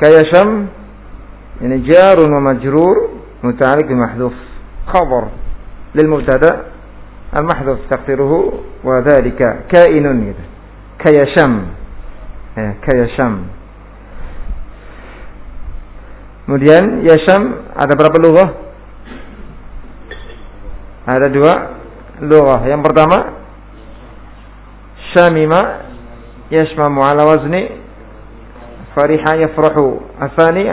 Kayasham ini jarun wa majrur muta'alliq bi mahdhuf khabar lil mubtada al mahdhuf taqdiruhu wa dhalika kainun gitu. Kayasham. Kayasham. Kemudian yasham ada berapa lughah? Ada 2 lughah. Yang pertama shamima yashmamu ala wazni fariha yafrahu. Athani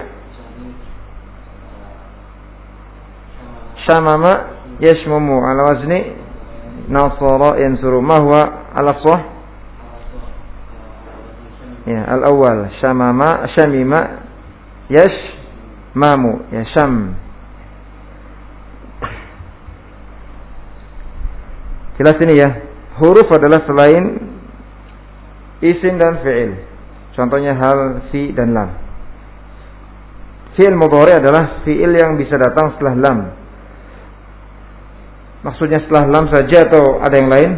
shamama yashmamu ala wazni nasara yansuru. Ma huwa ala sah? Ya, al-awwal shamima yashmamu yasham. Jelas ini ya. Huruf adalah selain isim dan fi'il. Contohnya hal, fi dan lam. Fi'il mudhari adalah fi'il yang bisa datang setelah lam. Maksudnya setelah lam saja atau ada yang lain?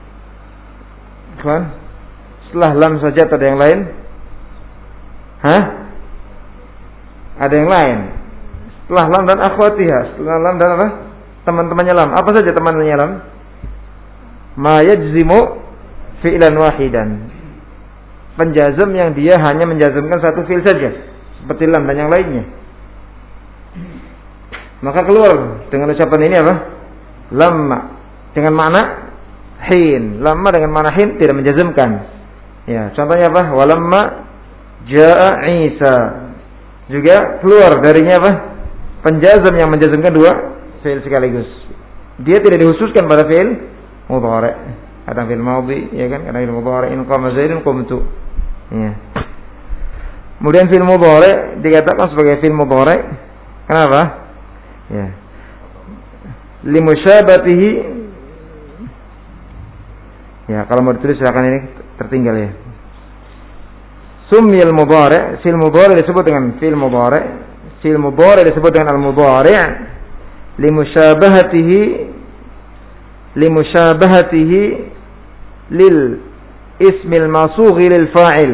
Kan? Setelah lam saja atau ada yang lain? Hah? Ada yang lain. Setelah lam dan akhwatiha. Setelah lam dan apa? Teman-temannya lam. Apa saja teman-temannya lam? Ma yajzimu fi'lan wahidan. Penjazm yang dia hanya menjazmkan satu fi'il saja, seperti lam dan yang lainnya. Maka keluar dengan ucapan ini apa? Lamma dengan makna hin. Lamma dengan makna hin tidak menjazmkan. Ya, contohnya apa? Walamma jaa Isa. Juga keluar darinya apa? Penjazm yang menjazmkan 2 fi'il sekaligus. Dia tidak dikhususkan pada fi'il mudhari'. Kadang fil madhi, ya kan? Kadang fil mudhari', in qama zaidun qumtu. Ya. Kemudian fil mudhari' dikatakan sebagai fil mudhari'. Kenapa? Ya. Limusyabatihi. Ya, kalau mau ditulis silakan, ini tertinggal ya. Sumyal mudhari', fil mudhari' disebut dengan fil mudhari'. Fil mudhari' disebut dengan al-mudhari' limusyabahatihi lil ismil masughi lil fa'il.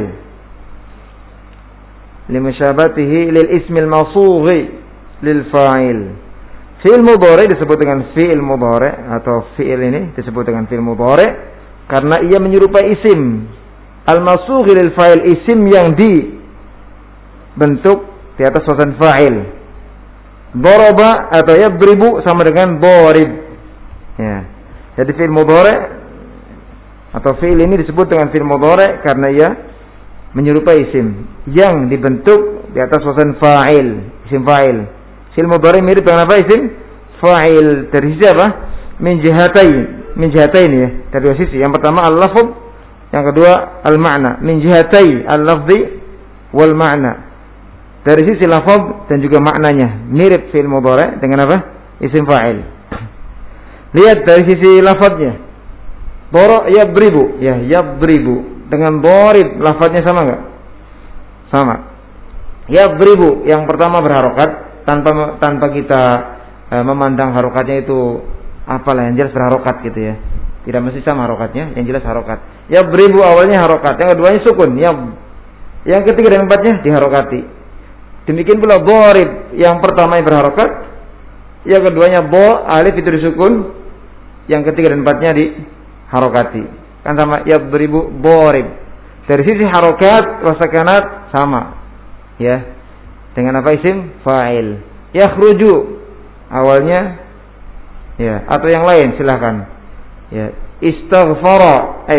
Limusyabahatihi lil ismil masughi lil fa'il. Fi'il mudhari disebut dengan fi'il mudhari atau fi'il ini disebut dengan fi'il mudhari karena ia menyerupai isim. Al-masughi lil fa'il, isim yang dibentuk di atas wazan fa'il. Daraba atau yadribu sama dengan darib. Ya. Jadi fi'il mudhari atau fi'il ini disebut dengan fi'il mudhari karena ia menyerupai isim yang dibentuk di atas wazan fa'il, isim fa'il. Fi'il mudhari mirip dengan apa? Isim fa'il. Dari sisi apa? Min jihatain ya, dari dua sisi. Yang pertama al-lafz, yang kedua al-ma'na. Min jihatai al-lafzi wal ma'na. Dari sisi lafaz dan juga maknanya mirip fi'il mudhari dengan apa? Isim fa'il. Lihat dari sisi lafadznya. Doro yadribu, ya yadribu dengan dorib lafadznya sama enggak? Sama. Yadribu yang pertama berharokat tanpa kita memandang harokatnya itu apalah, yang jelas berharokat gitu ya. Tidak mesti sama harokatnya, yang jelas harokat. Yadribu awalnya harokat, yang keduanya sukun. Yang ketiga dan empatnya diharokati. Demikian pula dorib yang pertama yang berharokat, yang keduanya alif itu disukun, yang ketiga dan empatnya diharokati. Kan sama yadribu dorib. Dari sisi harokat wasakanat sama. Ya. Dengan apa isim? Fa'il. Yakhruju awalnya ya, atau yang lain silakan. Ya, istaghfara,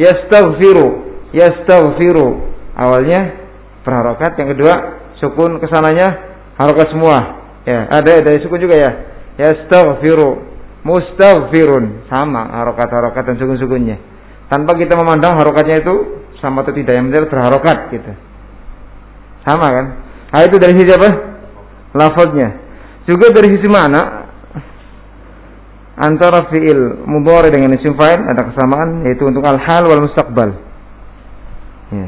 yastaghfiru awalnya berharokat, yang kedua sukun, kesananya harokat semua. Ya, ada dari sukun juga ya. Yastaghfiru, mustaghfirun, sama harokat-harokat dan sukun-sukunnya. Tanpa kita memandang harokatnya itu sama atau tidak, yang penting berharokat gitu. Sama kan? Nah, itu dari sisi apa? Lafaznya. Juga dari sisi mana? Antara fi'il mudhari dengan isim fa'il ada kesamaan, yaitu untuk al-hal wal mustaqbal. Ya.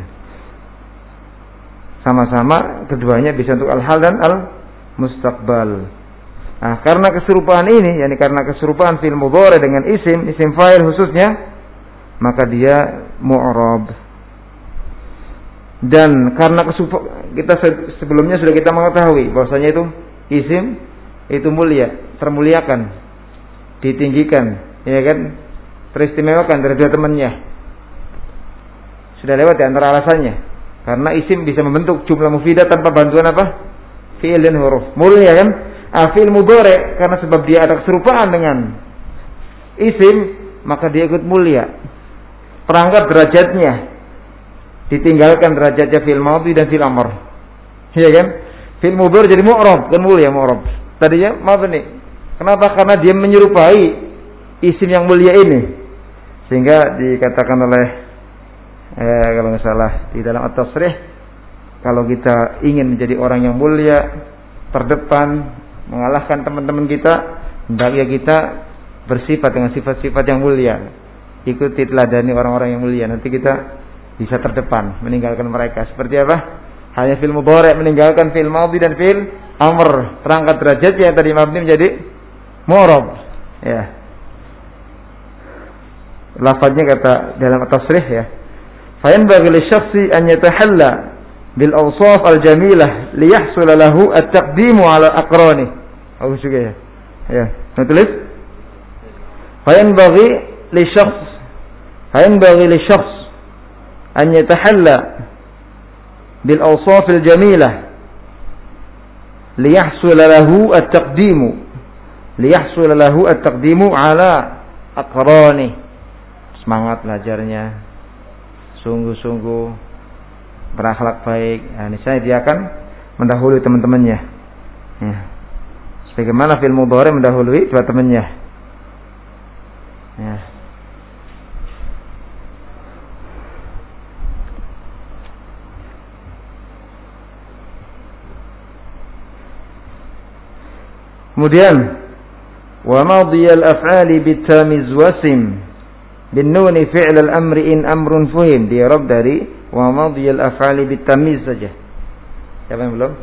Sama-sama keduanya bisa untuk al-hal dan al-mustaqbal. Nah, karena keserupaan ini, yakni karena keserupaan fi'il mudhari dengan isim fa'il khususnya, maka dia mu'rab. Dan karena kita sebelumnya sudah kita mengetahui bahwasanya itu isim itu mulia, termuliakan, ditinggikan, ya kan, teristimewakan dari dua temannya. Sudah lewat di antara alasannya. Karena isim bisa membentuk jumlah mufidah tanpa bantuan apa? Fi'il dan huruf. Mulia kan? Fi'il mudhari karena sebab dia ada keserupaan dengan isim, maka dia ikut mulia. Perangkat derajatnya ditinggalkan derajatnya fi'il madhi dan fi'il amr. Iya kan? Fi'il mudhari jadi mu'rab, kan mulia mu'rab. Tadinya mabni. Kenapa? Karena dia menyerupai isim yang mulia ini. Sehingga dikatakan oleh kalau nggak salah di dalam at-tasrih, kalau kita ingin menjadi orang yang mulia, terdepan, mengalahkan teman-teman kita, hendaknya kita bersifat dengan sifat-sifat yang mulia. Ikuti teladani orang-orang yang mulia, nanti kita bisa terdepan meninggalkan mereka. Seperti apa? Hanya fi'il mudhari meninggalkan fi'il madhi dan fi'il amr. Terangkat derajatnya tadi mabni menjadi mu'rab. Ya. Lafaznya kata dalam at-tasrih ya. فينبغي للشخص أن يتحلى بالأوصاف الجميلة ليحصل له التقديم على أقرانه. أو شو كده؟ يا نتلف. فينبغي للشخص أن يتحلى بالأوصاف الجميلة ليحصل له التقديم على أقرانه. Semangat belajarnya, sungguh-sungguh berakhlak baik. Nah, niscaya dia akan mendahului teman-temannya. Ya. Sebagaimana fi'il mudhari mendahului dua temannya. Ya. Kemudian wa madiyal af'ali bitamiz wasim bin nuni fi'l al-amri in amrun fuhim. Dia rob dari wa madiyal af'ali bitamiz saja. Siapa yang belum?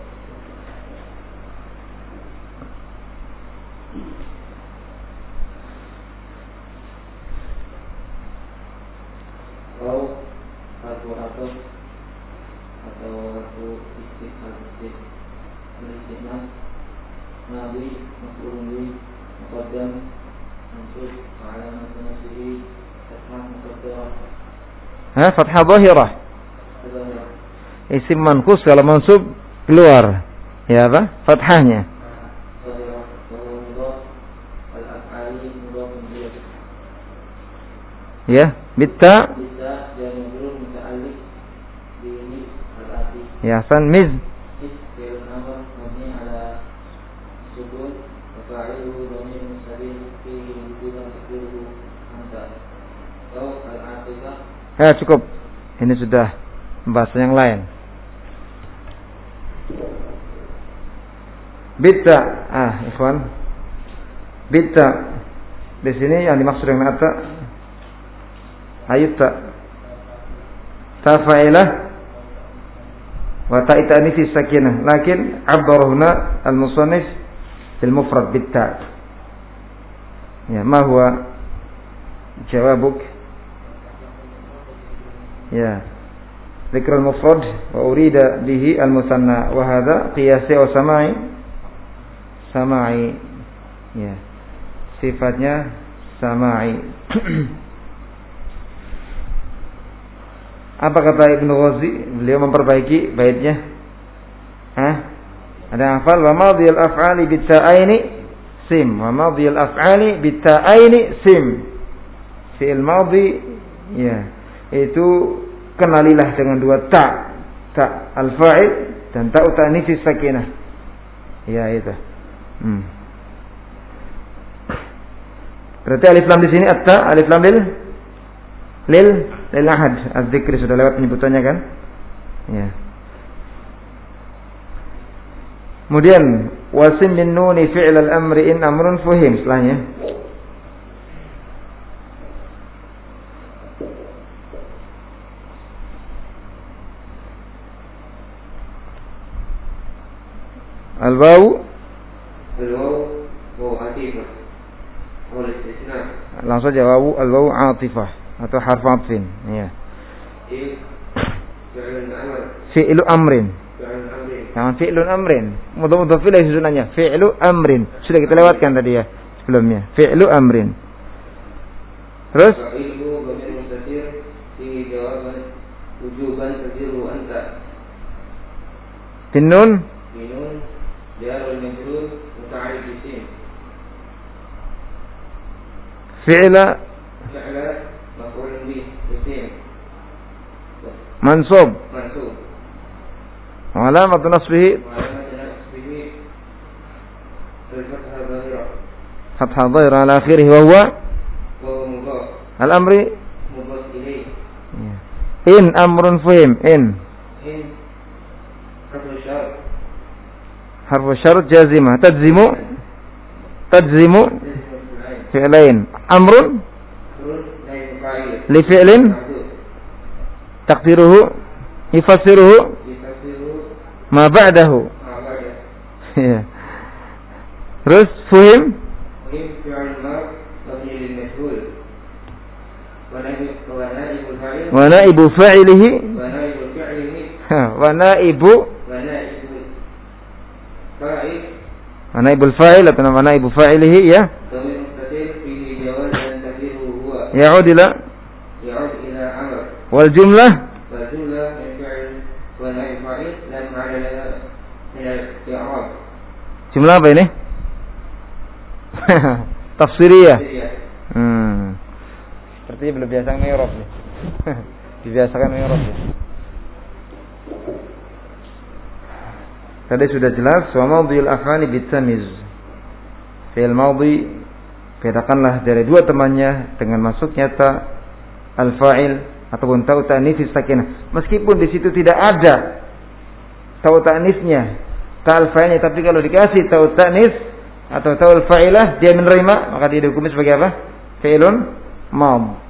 Fathah zahirah. Isim manqus kalau mansub keluar. Ya apa? Fathahnya. Ya, bitta. Ya, san miz. Ya cukup. Ini sudah bahasa yang lain. Bitta, ikhwan. Bitta. Di sini yang dimaksud dengan atta ayat tafa'ilah wa ta'itani fi sakinah. Lakin abbarahuna al-musannif bil mufrad bitta. Ya, ma huwa jawabuk? Ya, dzikr al-mufrad wa urida bihi al-musanna wa hadha qiyasi wa sama'i. Ya, sifatnya sama'i. Apa kata Ibnu Ghazi? Beliau memperbaiki baitnya. Ada yang hafal wa madhiyal af'ali bitta'aini sim. Wa madhiyal af'ali bitta'aini sim. Fi'il madhi ya, itu kenalilah dengan dua ta al-fa'il dan ta ta'nits sakinah. Ya itu. Berarti alif lam di sini at-ta, alif lam lil ahad. Az-dzikri sudah lewat penyebutannya kan? Ya. Kemudian wasim min nuni fi'l al-amri in amrun fuhim setelahnya. Al-waw atifah. Langsung saja waw al-waw atifah atau harf atfin. Ya. Fi'lu amrin. Jangan fi'lun amrin. Mudhaf ilaih sunanya. Fi'lu amrin. Sudah kita lewatkan tadi ya sebelumnya. Fi'lu amrin. Terus? Binun. Fi'la. Mansub. وعلامة نصبه فتحة ظاهرة على آخره وهو الأمر إن أمر فهم إن حرف الشرط جازمة تجزم فعلين أمر لفعل تقديره يفسره ما بعده. Terus fuhim wa naibu fa'ilihi wa naibul fa'il atau wa naibu fa'ilihi ya ya'ud ila wal jumlah jumlah apa ini? Tafsiriyah. Seperti belum biasa mi'rab nih. Dibiasakan mi'rab. Tadi sudah jelas wa madhil af'ali bitamiz. Fi'il madhi bedakanlah dari dua temannya dengan masuknya ta al-fa'il ataupun ta'u ta'nits sakinah. Meskipun di situ tidak ada ta'u ta'nitsnya, ta al-fa'ilnya, tapi kalau dikasih ta'u ta'nits atau ta'u al-fa'ilah dia menerima, maka dia dihukumi sebagai apa? Fi'ilun madh.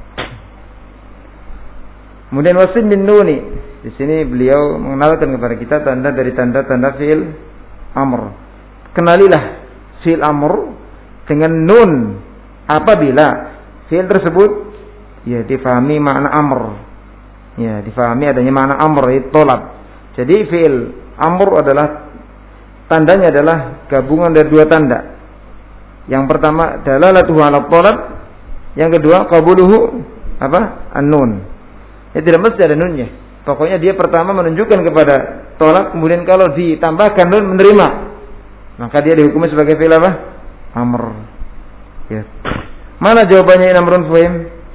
Kemudian wasin bin nuni. Di sini beliau mengenalkan kepada kita tanda dari tanda-tanda fi'il amr. Kenalilah fi'il amr dengan nun apabila fi'il tersebut ya difahami makna amr. Ya, difahami adanya makna amr itu tolab. Jadi fi'il amr adalah tandanya adalah gabungan dari dua tanda. Yang pertama dalalatuhu 'ala tolab, yang kedua qabuluhu apa? An-nun. Ya tidak mesti ada nunnya. Pokoknya dia pertama menunjukkan kepada tolak, kemudian kalau ditambahkan nun menerima, maka dia dihukumi sebagai fi'il apa? Amr. Ya. Mana jawabannya in amrun fuhim?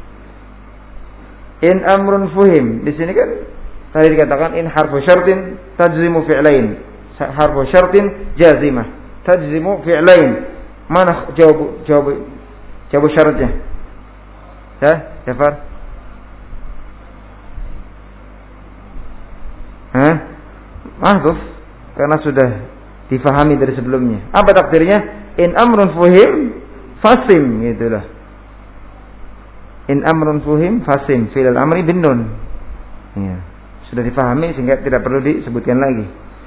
In amrun fuhim. Di sini kan tadi dikatakan in harfu syartin tajzimu fi'lain. Harfu syartin jazimah. Tajzimu fi'lain. Mana jawab syaratnya? Ya, Jafar. Mahdhuf karena sudah difahami dari sebelumnya. Apa takdirnya? In amrun fuhim fasim, gitulah. In amrun fuhim fasim fi'il amri bin nun. Ya, sudah difahami sehingga tidak perlu disebutkan lagi.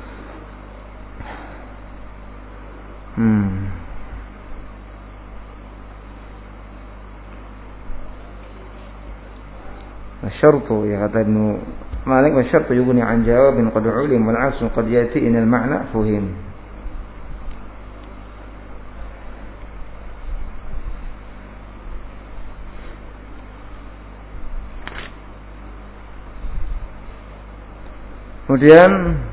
Asyartu ya kata Ibnu Malik, wasyartu yughni an jawabin qad ulim wal 'asl qad yati in al ma'na fuhim. Kemudian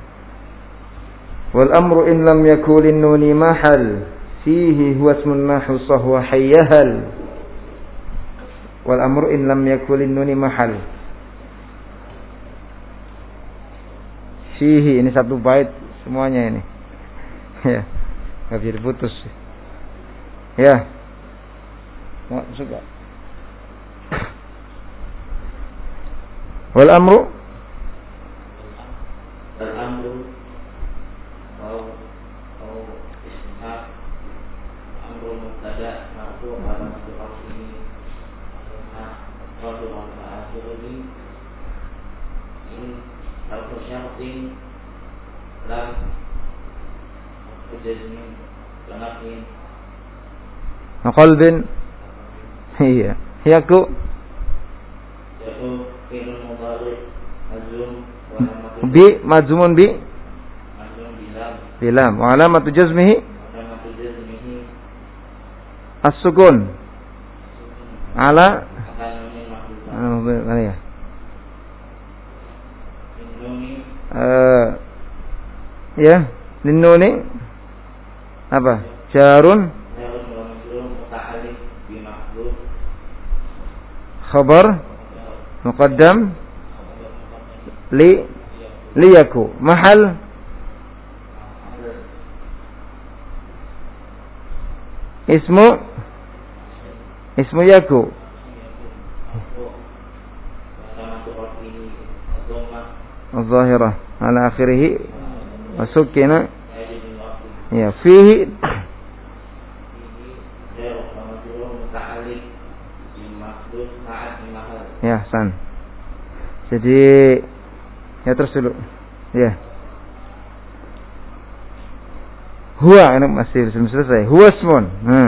wal amru in lam yakul nuni mahal fihi huwa ismun nahu sahwa hayyahal. Wal amru in lam yakul nuni mahal fihi, ini satu bait semuanya ini. Ya, enggak bisa diputus. Ya. Masuk enggak? Wal amru qalbin iya yaku bi majzumun bi bilam wa alamatu jazmihi as-sukun ala mana ya ya linnuni apa jarun khabar muqaddam liyaku mahal ismu yaku al-zahirah ala akhirih wasukina ya fihi ya san. Jadi ya terus dulu ya huwa ini masih belum selesai. Huwa ismun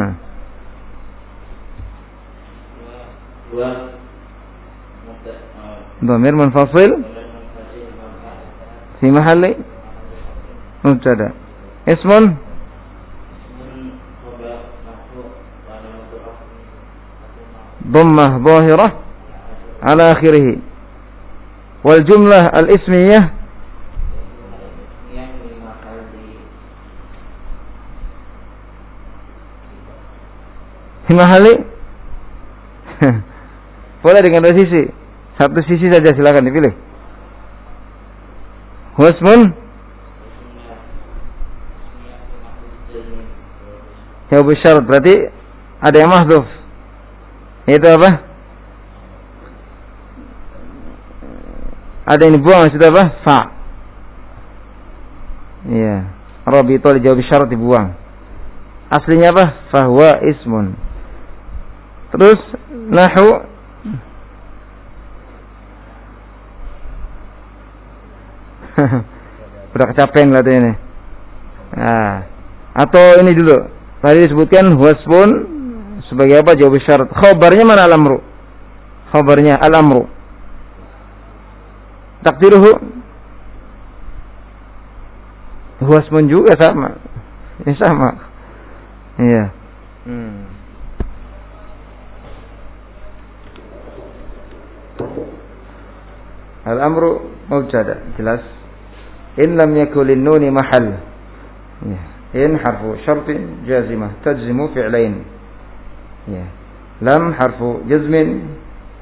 dhamir munfasil fi mahalli mubtada. Ismun dhammah zahirah ala akhirih. Wal jumlah al ismiyah fi mahalli boleh dengan dua sisi. Satu sisi saja silakan dipilih. Wasmun jawab syarat berarti ada yang mahdhuf. Itu apa? Ada yang dibuang itu apa? Fa. Iya. Rabito dijawab syarat dibuang. Aslinya apa? Fahuwa ismun. Terus nahu udah kecapean lah ini. Nah, atau ini dulu. Tadi disebutkan wasbun sebagai apa? Jawab syarat. Khabarnya mana al-amru? Khabarnya al-amru. Takdiruhu wasbun juga sama. Ini sama. Iya. Al-amru mubtada jelas. In lam yakul lin-nuni mahal. Ya. In harfu syartin jazimah tajzimu fi'lain. Ya. Lam harfu jazmin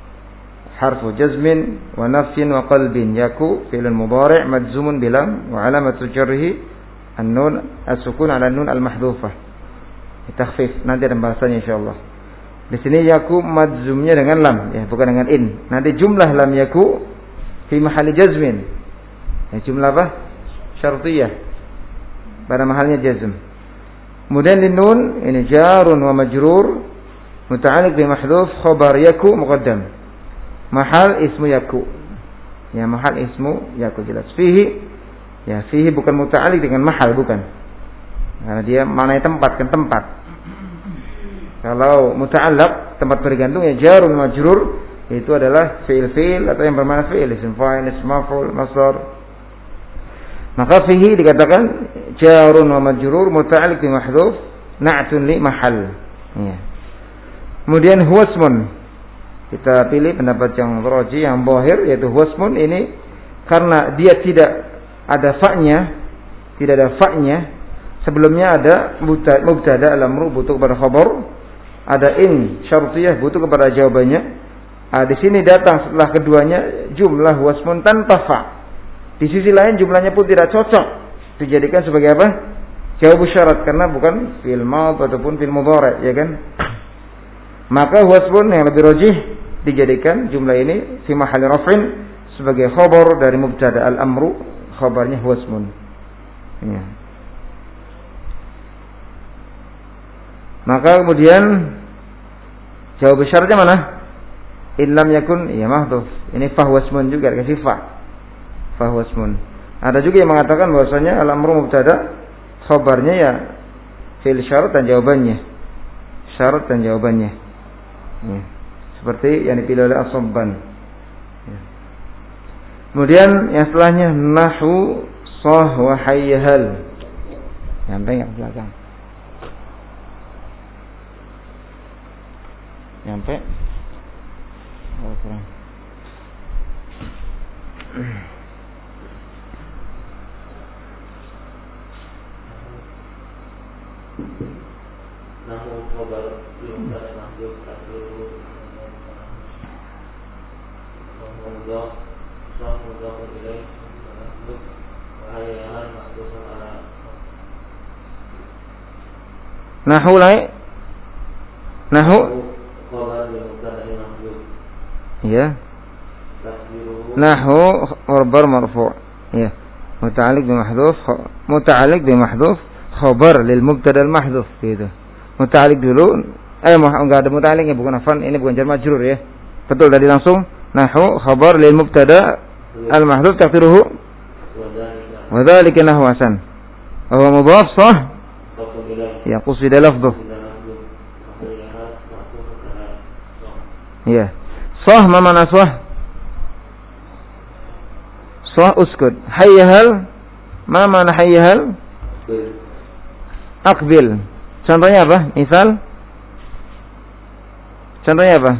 wa nafyin wa qalbin. Yaku fi'l mudhari' majzumun bilam wa alamatu jarrihi an-nun as-sukun 'ala an-nun al-mahdhufah. Takhfif nanti ada bahasanya insyaallah. Di sini yaku majzumnya dengan lam ya, bukan dengan in. Nanti jumlah lam yaku fi mahalli jazmin. Ya, jumlah apa? Syartiyah. Pada mahalnya jazm. Kemudian linnun ini jarun wa majrur muta'alliq bi mahdhuf khabar yaku muqaddam. Mahal ismu yaku. Ya, mahal ismu yaku jelas. Fihi ya, fihi bukan muta'alliq dengan mahal bukan. Karena dia maknanya tempat kan tempat. Kalau muta'allaq tempat bergantung ya jarun majrur itu adalah fi'il atau yang bermakna fi'il, isim fa'il, ism maf'ul, masdar. Maka fihi dikatakan jarun wa majrur muta'alliq bi mahdhuf na'tun li mahal. Ya. Kemudian huwasmun. Kita pilih pendapat yang rajih yang zahir yaitu huwasmun ini karena dia tidak ada fa'nya, sebelumnya ada mubtada al-amru butuh kepada khabar, ada in syartiyah butuh kepada jawabannya. Di sini datang setelah keduanya jumlah wasmun tanpa fa. Di sisi lain jumlahnya pun tidak cocok dijadikan sebagai apa? Jawab syarat karena bukan fi'il madh ataupun fi'il mudhari', ya kan? Maka wasmun yang lebih rajih dijadikan jumlah ini fi mahalli raf'in sebagai khabar dari mubtada al-amru, khabarnya wasmun. Ya. Maka kemudian jawab syaratnya mana? In lam yakun ya mahdhuf. Ini fahwasmun juga dikasih fa. Fahwasmun. Ada juga yang mengatakan bahwasanya al-amru mubtada, khabarnya ya fi'il syarat dan jawabannya. Syarat dan jawabannya. Ya. Seperti yang dipilih oleh As-Sabban. Ya. Kemudian yang setelahnya nahu sah wa hayyahal. Nyampe enggak ke belakang? Nyampe? Oh, kurang. Nahu khabar yumkan mahdzuf takdiruhu wa mudhaf ilaih mahdzuf wa hayyan mahdzufun ala Nahu lai. Nahu khabar yumkan mahdzuf. Ya. Takdiruhu Nahu khabar marfu'. Ya. Muta'alliq bi mahdhuf khabar lil mubtada al mahdhuf gitu. Muta'alliq dulu. Enggak ada muta'alliqnya, bukan afan, ini bukan jar majrur ya. Betul tadi langsung nahu khabar lil mubtada al mahdhuf taqdiruhu wa dzalika nahu hasan. Wa huwa mudhaf sah ya qusida lafdhuh. Ya. Sah ma mana sah? Sah uskut. Hayyahal ma mana hayyahal? Aqbil. Contohnya apa? Misal? Contohnya apa?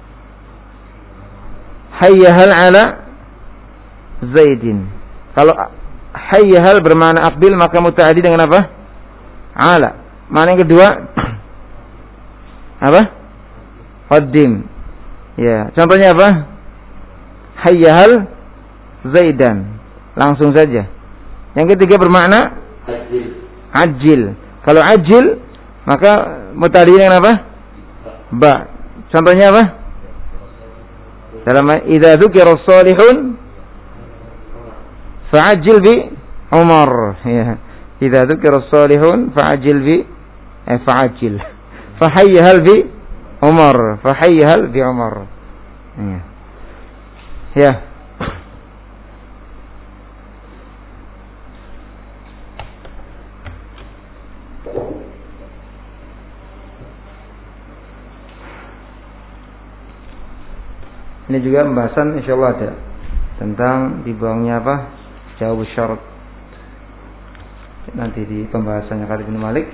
Hayyahal ala Zaidin. Kalau hayyahal bermakna aqbil maka mutaaddi dengan apa? Ala. Mana yang kedua? Apa? Qaddim. Ya, contohnya apa? Hayyahal Zaidan. Langsung saja. Yang ketiga bermakna ajil. Kalau ajil maka mutaaddi dengan apa? Ba. Contohnya apa? Dalam idza dzukira as-salihun fa'ajil bi Umar. Ya. Idza dzukira as-salihun fa'ajil bi fa'ajil. Fahayyahal bi Umar. Fahayyahal bi Umar. Ya. Ya. Ini juga pembahasan insyaallah ada tentang di bawahnya apa? Jawab syarat. Nanti di pembahasannya Khalid bin Malik.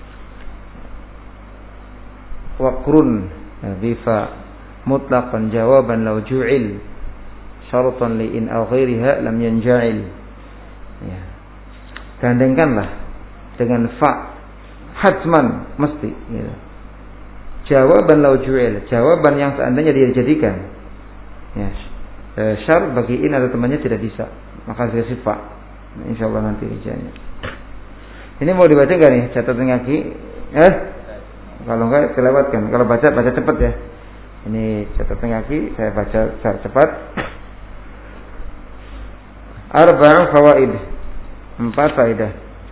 Waqrun bifa mutlaqan jawaban law ju'il syaratan li in aw ghairiha lam yanja'il. Ya. Gandengkanlah dengan fa hatman mesti ya. Jawaban law ju'il, jawaban yang seandainya dia jadikan. Ya, syarat bagi in atau temannya tidak bisa, maka dikasih fa. Insyaallah nanti rijanya. Ini mau dibaca enggak nih catatan kaki? Kalau enggak kelewatkan. Kalau baca cepat ya. Ini catatan kaki saya baca secara cepat. Arba'u fawaid. 4 faedah.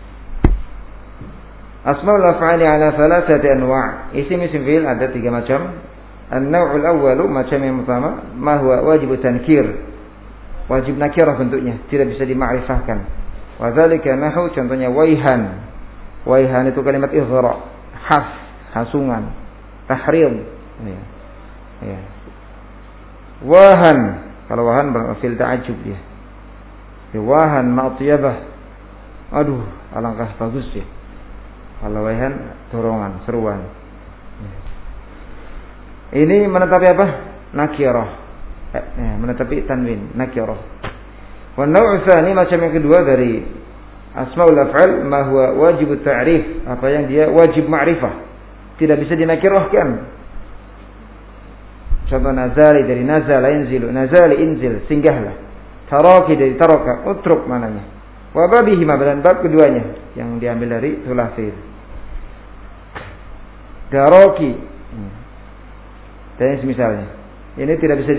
Asmaul af'ali ala thalathati anwa'. Isim fi'il ada 3 macam. An-naw'ul awwalu macam yang pertama, ma huwa wajib tankir. Wajib nakirah bentuknya, tidak bisa dimakrifahkan. Wa dzalika nahu contohnya waihan. Waihan itu kalimat izra, hasungan, tahrim. Ya. Ya. Wahan, kalau wahan berfil ta'ajjub dia. Ya, wahan ma'tiyabah. Aduh, alangkah bagus ya. Kalau waihan dorongan, seruan. Ya. Ini menetapi apa? Nakirah. Menetapi tanwin, nakirah. Wa naw'u tsani macam yang kedua dari asmaul af'al ma huwa wajib ta'rif, apa yang dia wajib ma'rifah, tidak bisa dinakirahkan. Contoh nazali dari nazala yanzilu, nazali inzil, singgahlah. Taraki dari taraka, utruk mananya. Wa babihi ma dan bab keduanya yang diambil dari thulathil. Daraki dan semisalnya. Ini tidak bisa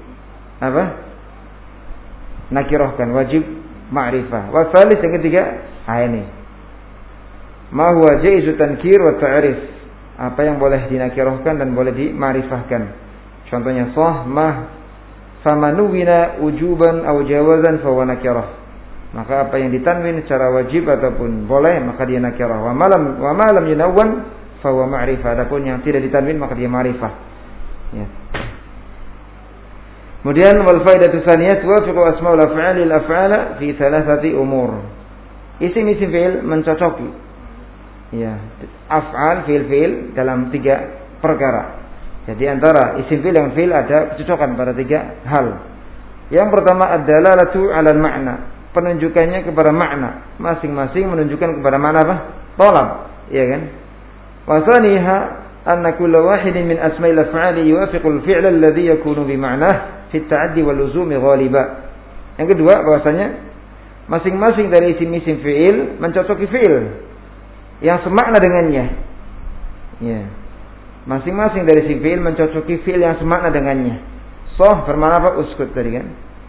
nakirahkan, wajib ma'rifah. Wa tsalits yang ketiga, ini. Ma huwa jaizu tankir wa ta'rif. Apa yang boleh dinakirahkan dan boleh dimakrifahkan. Contohnya sah ma famanuwina wujuban aw jawazan fa huwa nakirah. Maka apa yang ditanwin secara wajib ataupun boleh maka dia nakirah. Wa ma lam yunawwan fa huwa ma'rifah. Adapun yang tidak ditanwin maka dia ma'rifah. Ya. Kemudian wal faidatu tsaniyah tuwafiqu asmaul af'ali al-af'ala fi thalathati umur. Isim-isim fi'il mencocoki ya, af'al fi'il dalam 3 perkara. Jadi antara isim fi'il dan fi'il ada kecocokan pada 3 hal. Yang pertama ad-dalalatu 'ala al-ma'na, penunjukannya kepada makna, masing-masing menunjukkan kepada makna apa? Talab, ya kan? Wa tsaniha anna kullu wahidin min asma'il af'ali yuwafiqu al-fi'la alladhi yakunu bi ma'nah fi at-ta'addi wal luzumi ghaliba. Yang kedua bahwasanya masing-masing dari isim-isim fi'il mencocoki fi'il yang semakna dengannya. Ya. Masing-masing dari isim fi'il mencocoki fi'il yang semakna dengannya. Soh bermakna apa? Uskut tadi kan.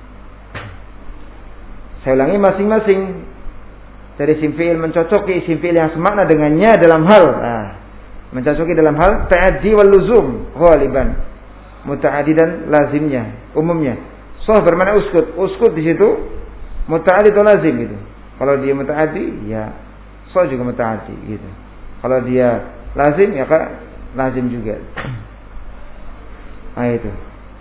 Saya ulangi, masing-masing dari isim fi'il mencocoki isim fi'il yang semakna dengannya dalam hal mencocoki dalam hal ta'addi wal luzum ghaliban. Muta'addi dan lazimnya, umumnya. Soh bermakna uskut. Uskut di situ muta'addi atau lazim gitu. Kalau dia muta'addi, ya soh juga muta'addi gitu. Kalau dia lazim, ya lazim juga. Nah itu.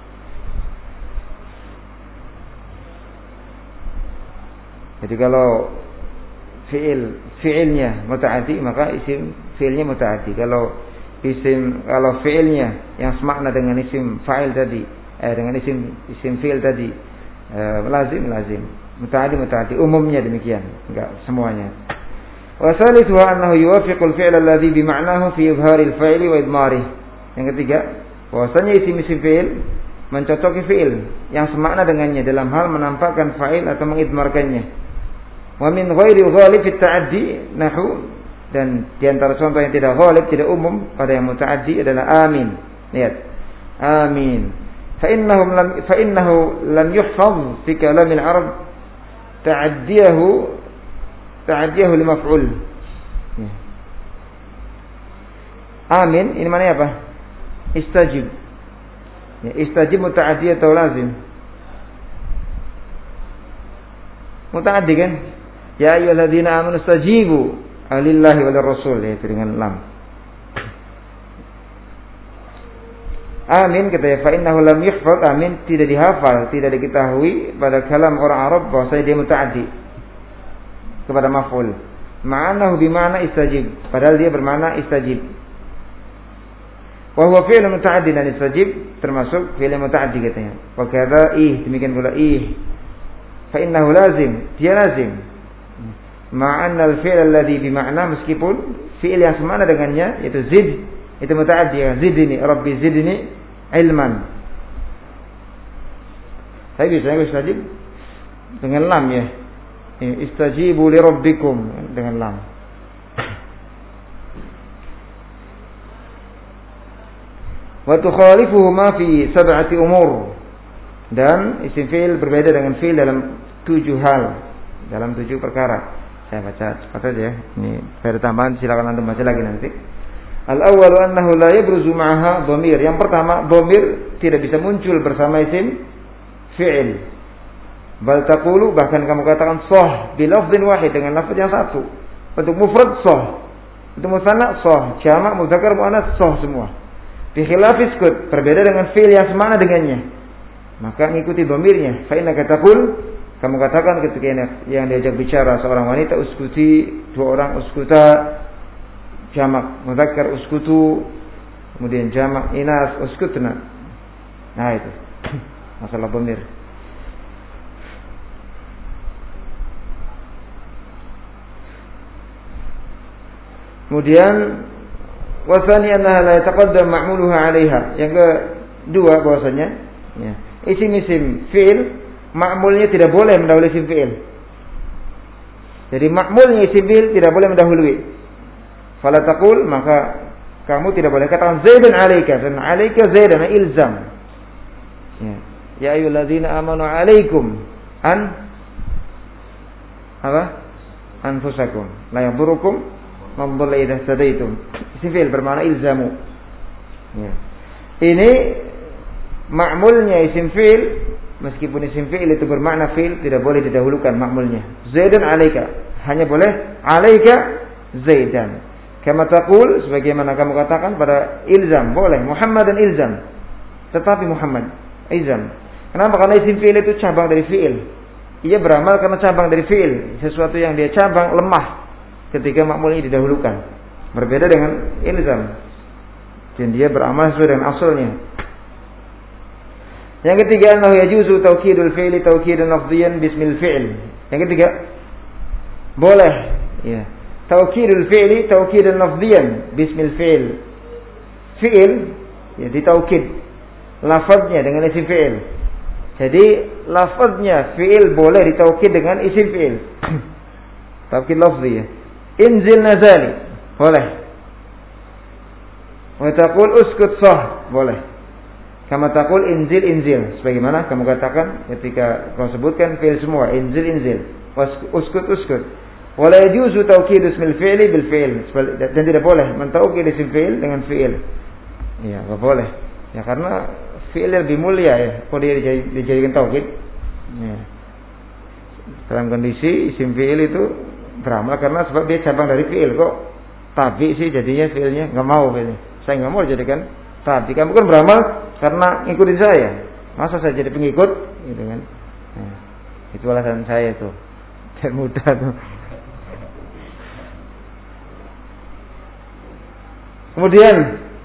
Jadi kalau fi'ilnya muta'addi, maka isim fi'ilnya muta'addi. Kalau fi'ilnya yang semakna dengan isim fa'il tadi, dengan isim fi'il tadi, lazim. Muta'addi umumnya demikian, enggak semuanya. Wa thalithu annahu yuwafiqul fi'la alladhi bi ma'nahu fi izharil fa'ili wa idmarih. Yang ketiga, bahwasanya isim fi'il mencocoki fi'il yang semakna dengannya dalam hal menampakkan fa'il atau mengidmarkannya. Wa min ghairi ghalib fi ta'addi nahu, dan di antara contoh yang tidak ghalib, tidak umum pada yang muta'addi adalah amin. Lihat. Amin. Fa innahu lam yuhfaz fi kalamil Arab ta'addiyahu li maf'ul. Amin ini mana apa? Istajib. Ya, istajib muta'addi atau lazim? Muta'addi kan? Ya ayyuhalladzina amanu istajibu lillahi wa lirrasul, yaitu dengan lam. Amin kata ya, fa innahu lam yuhfaz, amin tidak dihafal, tidak diketahui pada kalam orang Arab bahwasanya dia muta'addi kepada maf'ul. Ma'anahu bima'na istajib, padahal dia bermakna istajib. Wa huwa fi'l muta'addi, dan istajib termasuk fi'il muta'addi katanya. Wa kadza demikian pula fa innahu lazim, dia lazim. Ma'anna al-fi'l alladhi bima'na, meskipun fi'il yang semakna dengannya yaitu zid, itu muta'addi ya, zidni rabbi zidni ilman. Saya bisa istajib dengan lam ya. Istajibu li rabbikum dengan lam. Wa tukhalifuhu ma fi 7 umur. Dan isim fi'il berbeda dengan fi'il dalam 7 hal, dalam 7 perkara. Saya baca cepat saja ya. Ini ada tambahan, silakan antum baca lagi nanti. Al-awwalu annahu la yabruzu ma'aha dhamir. Yang pertama, dhamir tidak bisa muncul bersama isim fi'il. Bal taqulu, bahkan kamu katakan sah bi lafdhin wahid, dengan lafaz yang satu. Untuk mufrad sah, untuk musanna sah, jamak mudzakkar muannats sah semua. Bi khilafis kut, berbeda dengan fi'il yang semakna dengannya. Maka mengikuti dhamirnya. Fa innaka taqul, kamu katakan ketika yang diajak bicara seorang wanita uskuti, 2 orang uskuta, jamak mudzakkar uskutu, kemudian jamak inas uskutna. Nah itu masalah dhamir. Kemudian wasani annaha la yataqaddam ma'muluha 'alaiha. Yang kedua bahwasanya ya, isim-isim fi'il ma'mulnya tidak boleh mendahului isim fi'il. Jadi ma'mulnya isim fi'il tidak boleh mendahului. Fala taqul, maka kamu tidak boleh katakan Zaidan 'alaika, dan 'alaika Zaidan ilzam. Ya ayyuhalladzina amanu 'alaikum anfusakum la yadurukum man dhalla idza hadaitum. Isim fi'il bermakna ilzamu. Ya. Ini ma'mulnya isim fi'il, meskipun isim fi'il itu bermakna fi'il, tidak boleh didahulukan ma'mulnya. Zaidan 'alaika, hanya boleh 'alaika Zaidan. Kama taqul, sebagaimana kamu katakan pada ilzam, boleh Muhammadan ilzam, tetapi Muhammad ilzam. Kenapa? Karena isim fi'il itu cabang dari fi'il. Ia beramal karena cabang dari fi'il. Sesuatu yang dia cabang lemah ketika ma'mulnya didahulukan. Berbeda dengan ilzam. Dan dia beramal sesuai dengan asalnya. Yang ketiga, annahu yajuzu taukidul fi'li taukidan lafziyan bismil fi'il. Yang ketiga, boleh ya, taukidul fi'li taukidan lafziyan bismil fi'il. Fi'il ya ditaukid lafaznya dengan isim fi'il. Jadi lafaznya fi'il boleh ditaukid dengan isim fi'il. Taukid lafzi ya. Inzil nazali boleh. Wa taqul uskut sah boleh. Kama taqul inzil sebagaimana kamu katakan ketika kau sebutkan fi'il semua inzil uskut. Wala yajuzu taukid ismil fi'li bil fi'il. Dan tidak boleh mentaukid isim fi'il dengan fi'il. Ya, enggak boleh. Ya karena fi'il lebih mulia ya, kalau dia dijadikan taukid. Ya. Dalam kondisi isim fi'il itu beramal karena sebab dia cabang dari fi'il kok. Tabi sih jadinya fi'ilnya enggak mau fi'ilnya. Saya enggak mau jadikan tabi. Kamu kan beramal karena ngikutin saya. Masa saya jadi pengikut gitu kan. Nah, itu alasan saya itu. Dan mudah tuh. Kemudian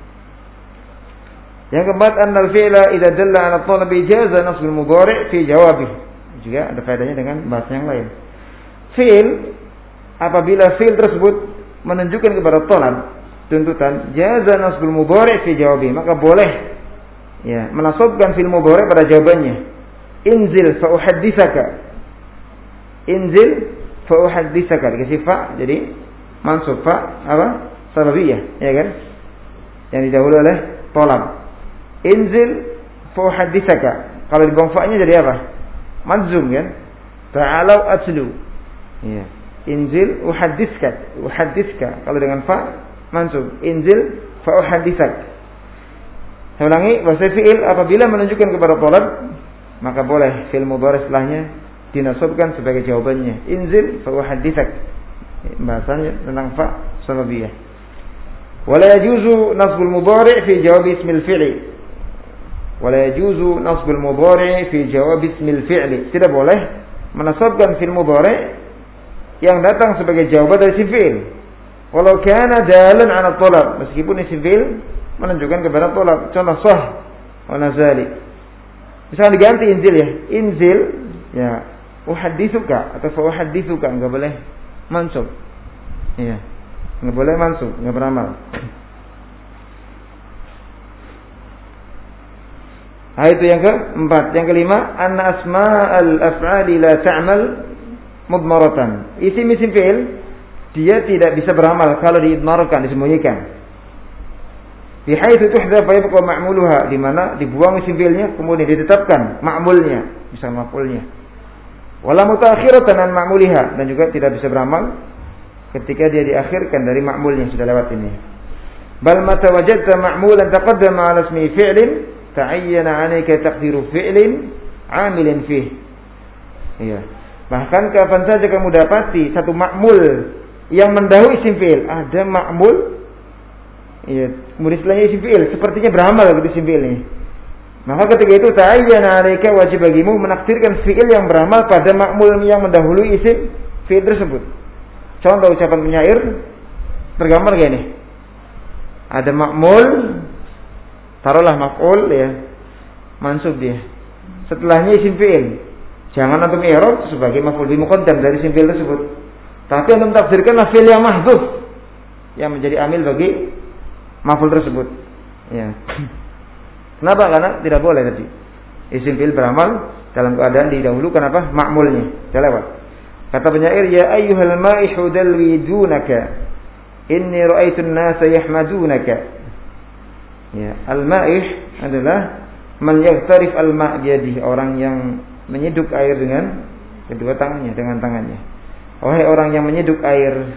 yang keempat, annal fi'la idza dalla 'ala talabi jaza nasbul mudhari' fi jawabih. Juga ada faedahnya dengan bahasa yang lain. Fi'il apabila fi'il tersebut menunjukkan kepada talab, tuntutan, jaza nasbul mudhari' fi jawabih, maka boleh ya menasabkan fi'il mudhari' pada jawabannya. Inzil fa uhadditsaka. Inzil fa uhadditsaka dikasih fa jadi mansub fa apa? Sababiyah, ya kan? Yang didahului oleh talab. Inzil fa uhadditsaka. Kalau dibuang fa-nya jadi apa? Majzum kan? Ta'alau atlu. Ya. Inzil uhadditska. Kalau dengan fa mansub. Inzil fa uhadditsak. Saya ulangi, bahasa fi'il apabila menunjukkan kepada talab, maka boleh fi'il mudhari' setelahnya dinasabkan sebagai jawabannya. Inzil fa uhadditsak. Bahasanya tentang fa sababiyah. Wala yajuzu nasbul mudhari' fi jawab ismil fi'li. Wala yajuzu nasbul mudhari' fi jawab ismil fi'li. Tidak boleh menasabkan fi'il mudhari' yang datang sebagai jawaban dari isim fi'il. Walau kana dalan 'ala talab, meskipun isim fi'il menunjukkan kepada talab. Contoh sah wa nazali. Misalnya diganti inzil ya. Inzil ya uhadditsuka atau fa uhadditsuka, enggak boleh mansub. Iya. Enggak boleh mansub, enggak beramal. Itu yang keempat. Yang kelima, anna asma'al af'ali la ta'mal mudmaratan. Isim-isim fi'il dia tidak bisa beramal kalau diidmarkan, disembunyikan. Bihaitsu tuhdhaf fa yabqa ma'muluha, di mana dibuang isim fi'ilnya kemudian ditetapkan ma'mulnya, misalnya maf'ulnya. Wala mutaakhiratan an ma'muliha, dan juga tidak bisa beramal ketika dia diakhirkan dari ma'mulnya, sudah lewat ini. Bal mata wajadta ma'mulan taqaddama 'ala ismi fi'lin ta'ayyana 'alayka taqdiru fi'lin 'amilin fih. Iya. Bahkan kapan saja kamu dapati satu ma'mul yang mendahului isim fi'il, ada ma'mul iya, kemudian setelahnya isim fi'il, sepertinya beramal gitu isim fi'il ini. Maka ketika itu ta'ayyana 'alayka, wajib bagimu menakdirkan fi'il yang beramal pada ma'mul yang mendahului isim fi'il tersebut. Contoh ucapan penyair tergambar kayak ini. Ada ma'mul, taruhlah maf'ul ya, mansub dia. Setelahnya isim fi'il. Jangan antum i'rab sebagai maf'ul bi muqaddam dari isim fi'il tersebut. Tapi antum takdirkanlah fi'il yang mahdzuf yang menjadi amil bagi maf'ul tersebut. Ya. Kenapa? Karena tidak boleh tadi. Isim fi'il beramal dalam keadaan didahulukan apa? Ma'mulnya. Sudah lewat. Kata penyair, ya ayyuhal ma'ihu dalwi dunaka, inni ra'aitu an-nasa yahmadunaka. Ya, al-ma'ih adalah man yaghtarif al-ma' biyadihi, orang yang menyeduk air dengan kedua tangannya, dengan tangannya. Wahai orang yang menyeduk air.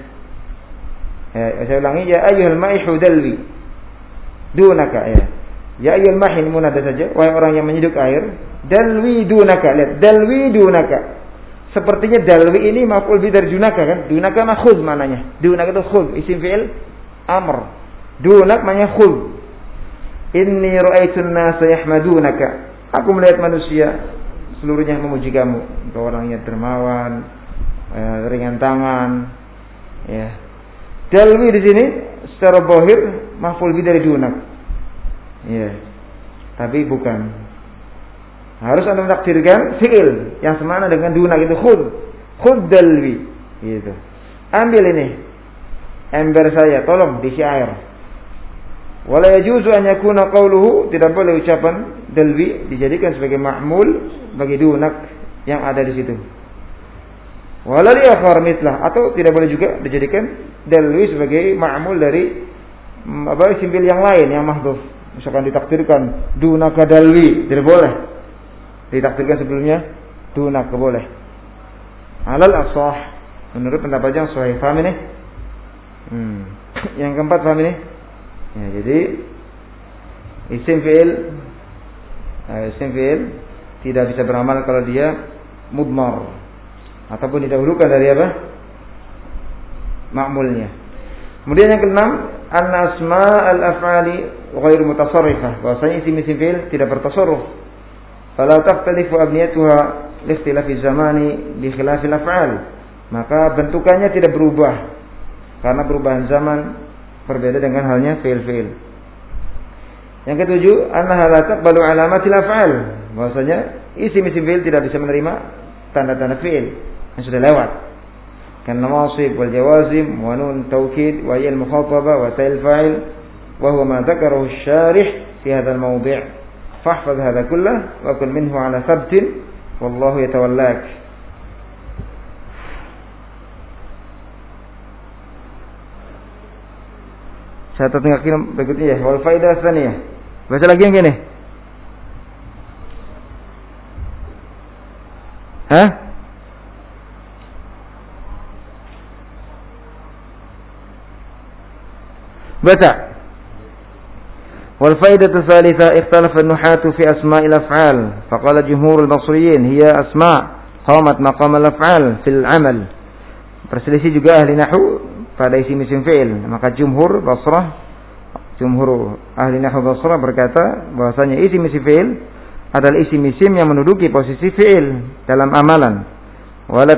Ya, saya ulangi, ya ayyuhal ma'ihu dalwi dunaka, ya. Ya ayyuhal mahin munada saja, wahai orang yang menyeduk air, dalwi dunaka. Lihat, dalwi dunaka. Sepertinya dalwi ini maf'ul bi dari dunaka kan? Dunaka makhudh maknanya. Dunaka itu khudh, isim fi'il amr. Dunak maknanya khudh. Inni ra'aitun nasa yahmadunaka. Aku melihat manusia seluruhnya memuji kamu. Engkau orangnya dermawan, ringan tangan. Ya. Dalwi di sini secara zahir maf'ul bi dari dunak. Ya. Tapi bukan. Harus Anda menakdirkan fi'il yang semana dengan dunak itu khud dalwi. Gitu. Ambil ini ember saya, tolong diisi air. Wala yajuzu an yakuna qawluhu, tidak boleh ucapan dalwi dijadikan sebagai ma'mul bagi dunak yang ada di situ. Wala liakhar mitlah, atau tidak boleh juga dijadikan dalwi sebagai ma'mul dari isim fi'il yang lain yang mahdhuf. Misalkan ditakdirkan dunaka dalwi, tidak boleh. Ditakdirkan sebelumnya dunaka boleh. Alal ashah, menurut pendapat yang sahih. Paham ini? Yang keempat paham ini? Ya, jadi isim fi'il tidak bisa beramal kalau dia mudmar ataupun didahulukan dari apa? Ma'mulnya. Kemudian yang keenam, anna asma al-af'ali ghairu mutasarrifah, bahwasanya isim fi'il tidak bertasarruf. Fala takhtalifu abniyatuha li ikhtilafi zamani bi khilafi al-af'al. Maka bentukannya tidak berubah karena perubahan zaman berbeda dengan halnya fi'il. Yang ketujuh, annaha la taqbalu alamatil af'al, bahwasanya isim fi'il tidak bisa menerima tanda-tanda fi'il yang sudah lewat. Kan nawasib wal jawazim wa nun taukid wa ya al-mukhatabah wa ta'il fa'il wa huwa ma dzakarahu asy-syarih fi hadzal mawdi'. Fahfaz hadza kullahu wa kun minhu ala thabtin wallahu yatawallak. Saya tengah-tengah berikutnya ya. Wal faidah tsaniyah. Baca lagi yang gini. Hah? Baca. Wal faidah tsalitsah ikhtalafa an-nuhatu fi asma'il af'al. Faqala jumhur al-basriyin hiya asma' qamat maqam al-af'al fil 'amal. Perselisih juga ahli nahwu pada isim fi'il. Maka jumhur ahli nahwu Basrah berkata bahwasanya isim fi'il adalah isim yang menduduki posisi fi'il dalam amalan. Wala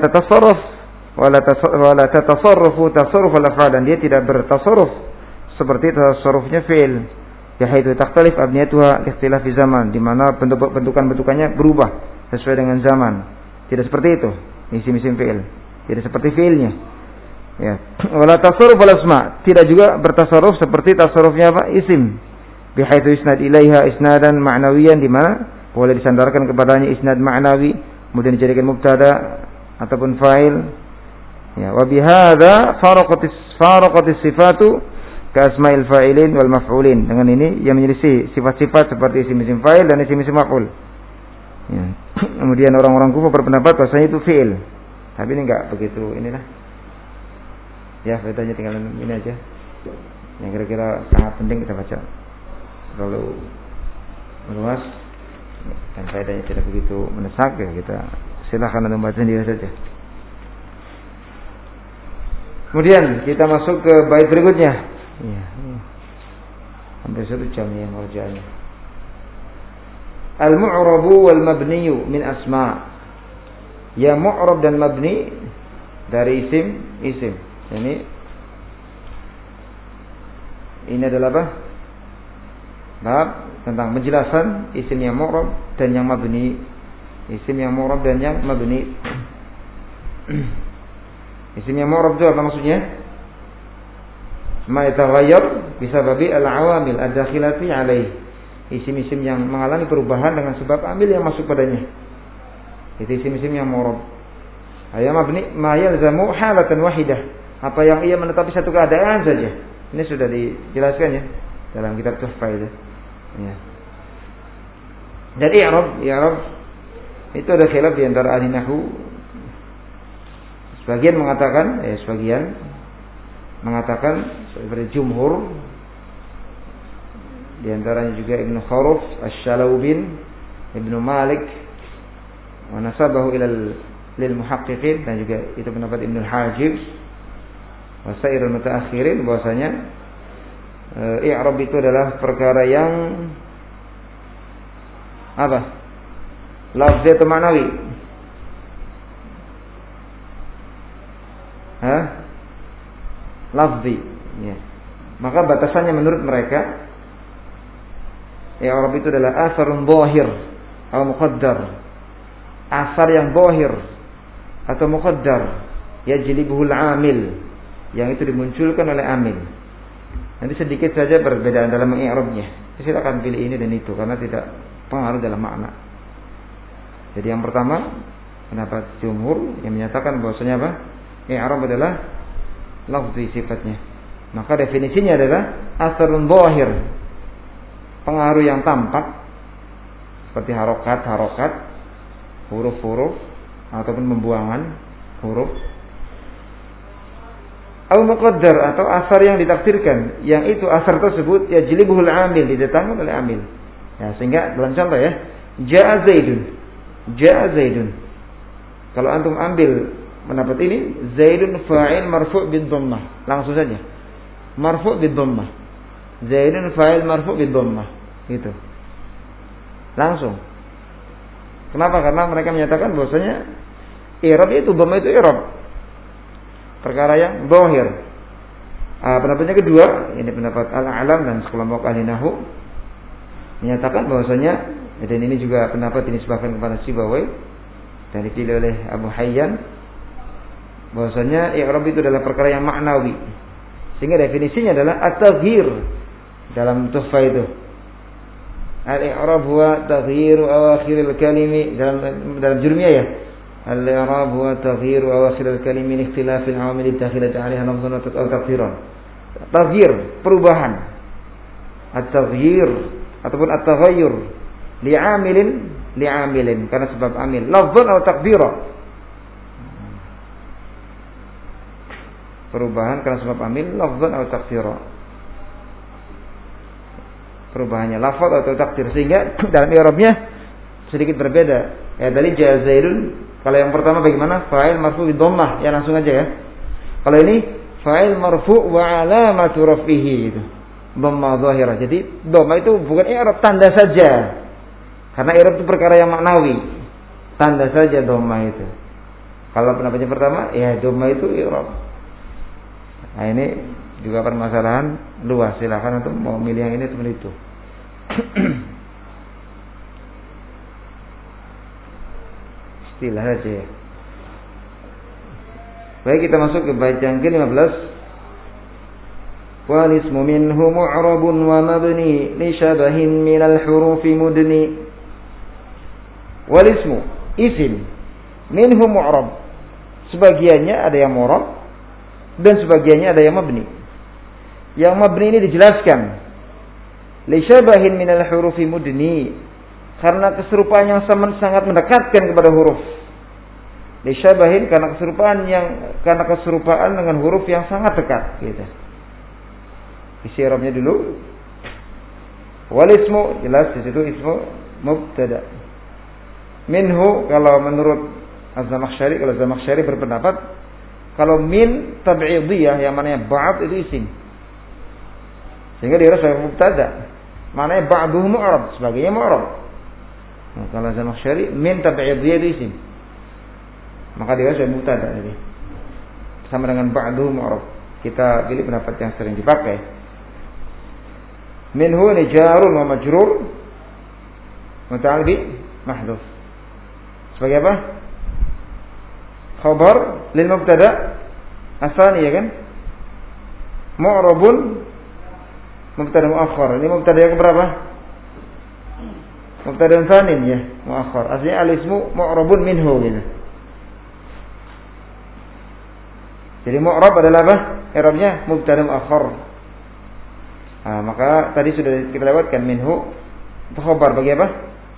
tatasarrufu tasarruf al-af'al, dan dia tidak bertasarruf seperti tasarrufnya fi'il. Yaitu takhtalif abniyatuha ikhtilafi zaman, di mana bentukan-bentukannya berubah sesuai dengan zaman. Tidak seperti itu isim fi'il. Tidak seperti fi'ilnya. Ya, wala tasarruf al asma, tidak juga bertasarruf seperti tasarrufnya apa? Isim. Bihaitsu isnad ilaiha isnadan ma'nawiyan, di mana boleh disandarkan kepadanya isnad ma'nawi, kemudian dijadikan mubtada ataupun fa'il. Ya, wa bihadza faraqatis sifatu ka asma'il fa'ilin wal maf'ulin. Dengan ini yang menyelisih sifat-sifat seperti isim fa'il dan isim maf'ul. Ya. Kemudian orang-orang Kufah berpendapat bahwasanya itu fi'il. Tapi ini enggak begitu inilah. Ya, faedahnya tinggal ini aja. Yang kira-kira sangat penting kita baca. Terlalu meluas dan faedahnya tidak begitu mendesak, ya kita silakan Anda membaca sendiri saja. Kemudian kita masuk ke bait berikutnya. Ya. Hampir 1 jam ya ngerjaannya. Al-mu'rabu wal mabniyu min asma'. Ya, mu'rab dan mabni dari isim. Ini adalah apa? Bab tentang penjelasan isim yang mu'rab dan yang mabni. Isim yang mu'rab dan yang mabni. Isim yang mu'rab itu apa maksudnya? Ma yataghayyar bisababi al-awamil ad-dakhilati alaih. Isim-isim yang mengalami perubahan dengan sebab amil yang masuk padanya. Itu isim-isim yang mu'rab. Ayat mabni ma yalzamu halatan wahidah. Apa yang ia menetapi satu keadaan saja. Ini sudah dijelaskan ya dalam kitab Tuhfah itu. Ya. Jadi i'rab itu ada khilaf di antara ahli nahwu. Sebagian mengatakan seperti jumhur, di antaranya juga Ibnu Kharuf, Asy-Syalaubin, Ibnu Malik, wa nasabahu lil muhaqqiqin, dan juga itu pendapat Ibnu Al-Hajib wasairul mutaakhirin, bahwasanya i'rab itu adalah perkara yang apa? Lafzi atau ma'nawi? Lafzi. Ya. Maka batasannya menurut mereka, i'rab itu adalah asarun zahir atau muqaddar. Asar yang zahir atau muqaddar, yajlibuhul amil, yang itu dimunculkan oleh amil. Nanti sedikit saja perbedaan dalam mengi'rabnya. Silakan pilih ini dan itu karena tidak pengaruh dalam makna. Jadi yang pertama, pendapat jumhur yang menyatakan bahwasanya apa? I'rab adalah lafzi sifatnya. Maka definisinya adalah asarun zahir, pengaruh yang tampak seperti harokat, huruf-huruf ataupun pembuangan huruf. Al-muqaddar atau asar yang ditakdirkan, yang itu asar tersebut yajlibuhul amil, didatangkan oleh amil. Ya, sehingga dalam contoh ya, ja'a Zaidun. Kalau antum ambil pendapat ini, Zaidun fa'il marfu' bid dhammah, langsung saja. Marfu' bid dhammah. Zaidun fa'il marfu' bid dhammah. Gitu. Langsung. Kenapa? Karena mereka menyatakan bahwasanya i'rab itu dhammah itu i'rab. Perkara yang zahir. Pendapatnya kedua, ini pendapat Al-A'lam dan sekelompok ahli nahwu menyatakan bahwasanya, dan ini juga pendapat dinisbahkan kepada Sibawai dan dipilih oleh Abu Hayyan, bahwasanya i'rab itu adalah perkara yang maknawi. Sehingga definisinya adalah at-taghyir dalam tuhfah itu. Al-i'rab huwa taghyiru awakhiril kalimi, dalam jurmiyah ya. Al-i'rab huwa taghyiru awakhiril kalimi li ikhtilafil awamil dakhilati 'alaiha lafdhan aw taqdiran. Taghyir, perubahan. At-taghyir ataupun at-taghayyur li'amilin karena sebab amil, lafdhan atau taqdiran. Perubahan karena sebab amil, lafdhan atau taqdiran. Perubahannya lafaz atau takdir, sehingga dalam i'rabnya sedikit berbeda. Ya, tadi ja'a Zaidun, kalau yang pertama bagaimana? Fa'il marfu' bid dhammah, ya langsung aja ya. Kalau ini fa'il marfu' wa 'alamatu raf'ihi itu dhamma dhahirah. Jadi dhamma itu bukan i'rab, tanda saja. Karena i'rab itu perkara yang maknawi. Tanda saja dhamma itu. Kalau pendapatnya pertama, ya dhamma itu i'rab. Nah, ini juga permasalahan luas. Silakan untuk mau milih yang ini atau itu. Istilah aja ya. Baik, kita masuk ke bait yang ke-15. Wal ismu minhu mu'rabun wa mabni li shabahin minal hurufi mudni. Wal ismu, isim, minhu mu'rab, sebagiannya ada yang mu'rab dan sebagiannya ada yang mabni. Yang mabni ini dijelaskan li shabahin minal hurufi mudni, karena keserupaan yang sangat mendekatkan kepada huruf. Li shabahin karena keserupaan dengan huruf yang sangat dekat gitu. Isi i'rabnya dulu. Wal ismu, jelas di situ ismu mubtada. Minhu, kalau menurut Az-Zamakhsyari, kalau Az-Zamakhsyari berpendapat kalau min tab'idiyah yang maknanya ba'd itu isim. Sehingga dia sebagai mubtada. Maknanya ba'duhu mu'rab, sebagainya mu'rab. Nah, kalau Az-Zamakhsyari min tab'idiyah itu isim. Maka dia sebagai mubtada jadi. Sama dengan ba'duhu mu'rab. Kita pilih pendapat yang sering dipakai. Minhu ni jarun wa majrur muta'al bi mahdhuf. Sebagai apa? Khabar lil mubtada asani, ya kan? Mu'rabun mubtada muakhar. Ini mubtada yang berapa? Mubtada tsanin ya, muakhar. Aslinya al-ismu mu'rabun minhu gitu. Jadi mu'rab adalah apa? I'rabnya mubtada muakhar. Nah, maka tadi sudah kita lewatkan minhu itu khabar bagi apa?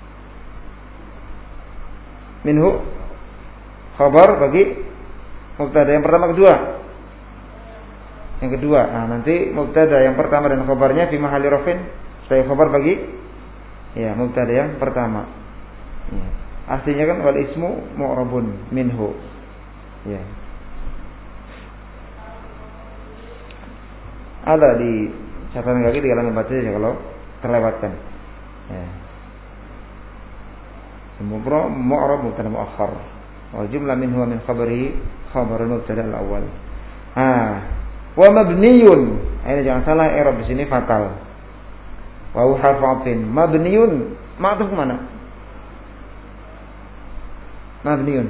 Minhu khabar bagi mubtada yang pertama kedua. Yang kedua, nah nanti mubtada yang pertama dan khabarnya fi mahalli rafin sebagai khabar bagi ya mubtada yang pertama. Ya. Aslinya kan wal ismu mu'rabun minhu. Ya. Ada di catatan kaki tinggal membaca saja kalau terlewatkan. Ya. mu'rab mubtada muakhar. Wal jumlah minhu wa min khabarihi khabarul mubtada al-awwal. Wa mabniyun. Ini jangan salah i'rab di sini fatal. Wa harfu 'atfin. Mabniyun ma'tuf mana? Mabniyun.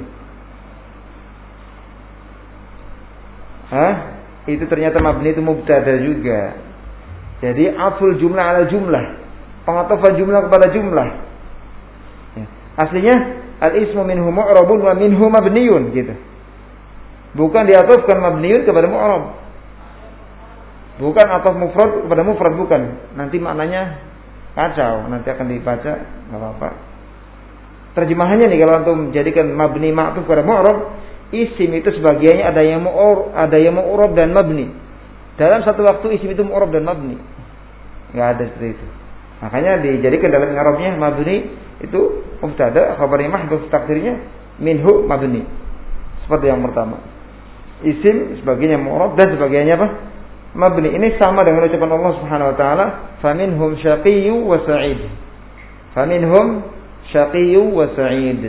Itu ternyata mabni itu mubtada juga. Jadi atful jumlah ala jumlah. Pengatafan jumlah kepada jumlah. Ya. Aslinya al-ismu minhu mu'rabun wa minhu mabniyun gitu. Bukan diatafkan mabniyun kepada mu'rab. Bukan ataf mufrad kepada mufrad, bukan. Nanti maknanya kacau, nanti akan dibaca enggak apa-apa. Terjemahannya nih kalau antum jadikan mabni ma'tuf kepada mu'rab, isim itu sebagiannya ada yang mu'rab dan mabni. Dalam satu waktu isim itu mu'rab dan mabni. Enggak ada seperti itu. Makanya dijadikan dalam i'rabnya mabni itu mubtada, khabarnya mahdhuf, takdirnya minhu mabni. Seperti yang pertama. Isim sebagiannya mu'rab dan sebagiannya apa? Mabni. Ini sama dengan ucapan Allah Subhanahu wa taala, "Faminhum syaqiyyu wa sa'id." Faminhum syaqiyyu wa sa'id.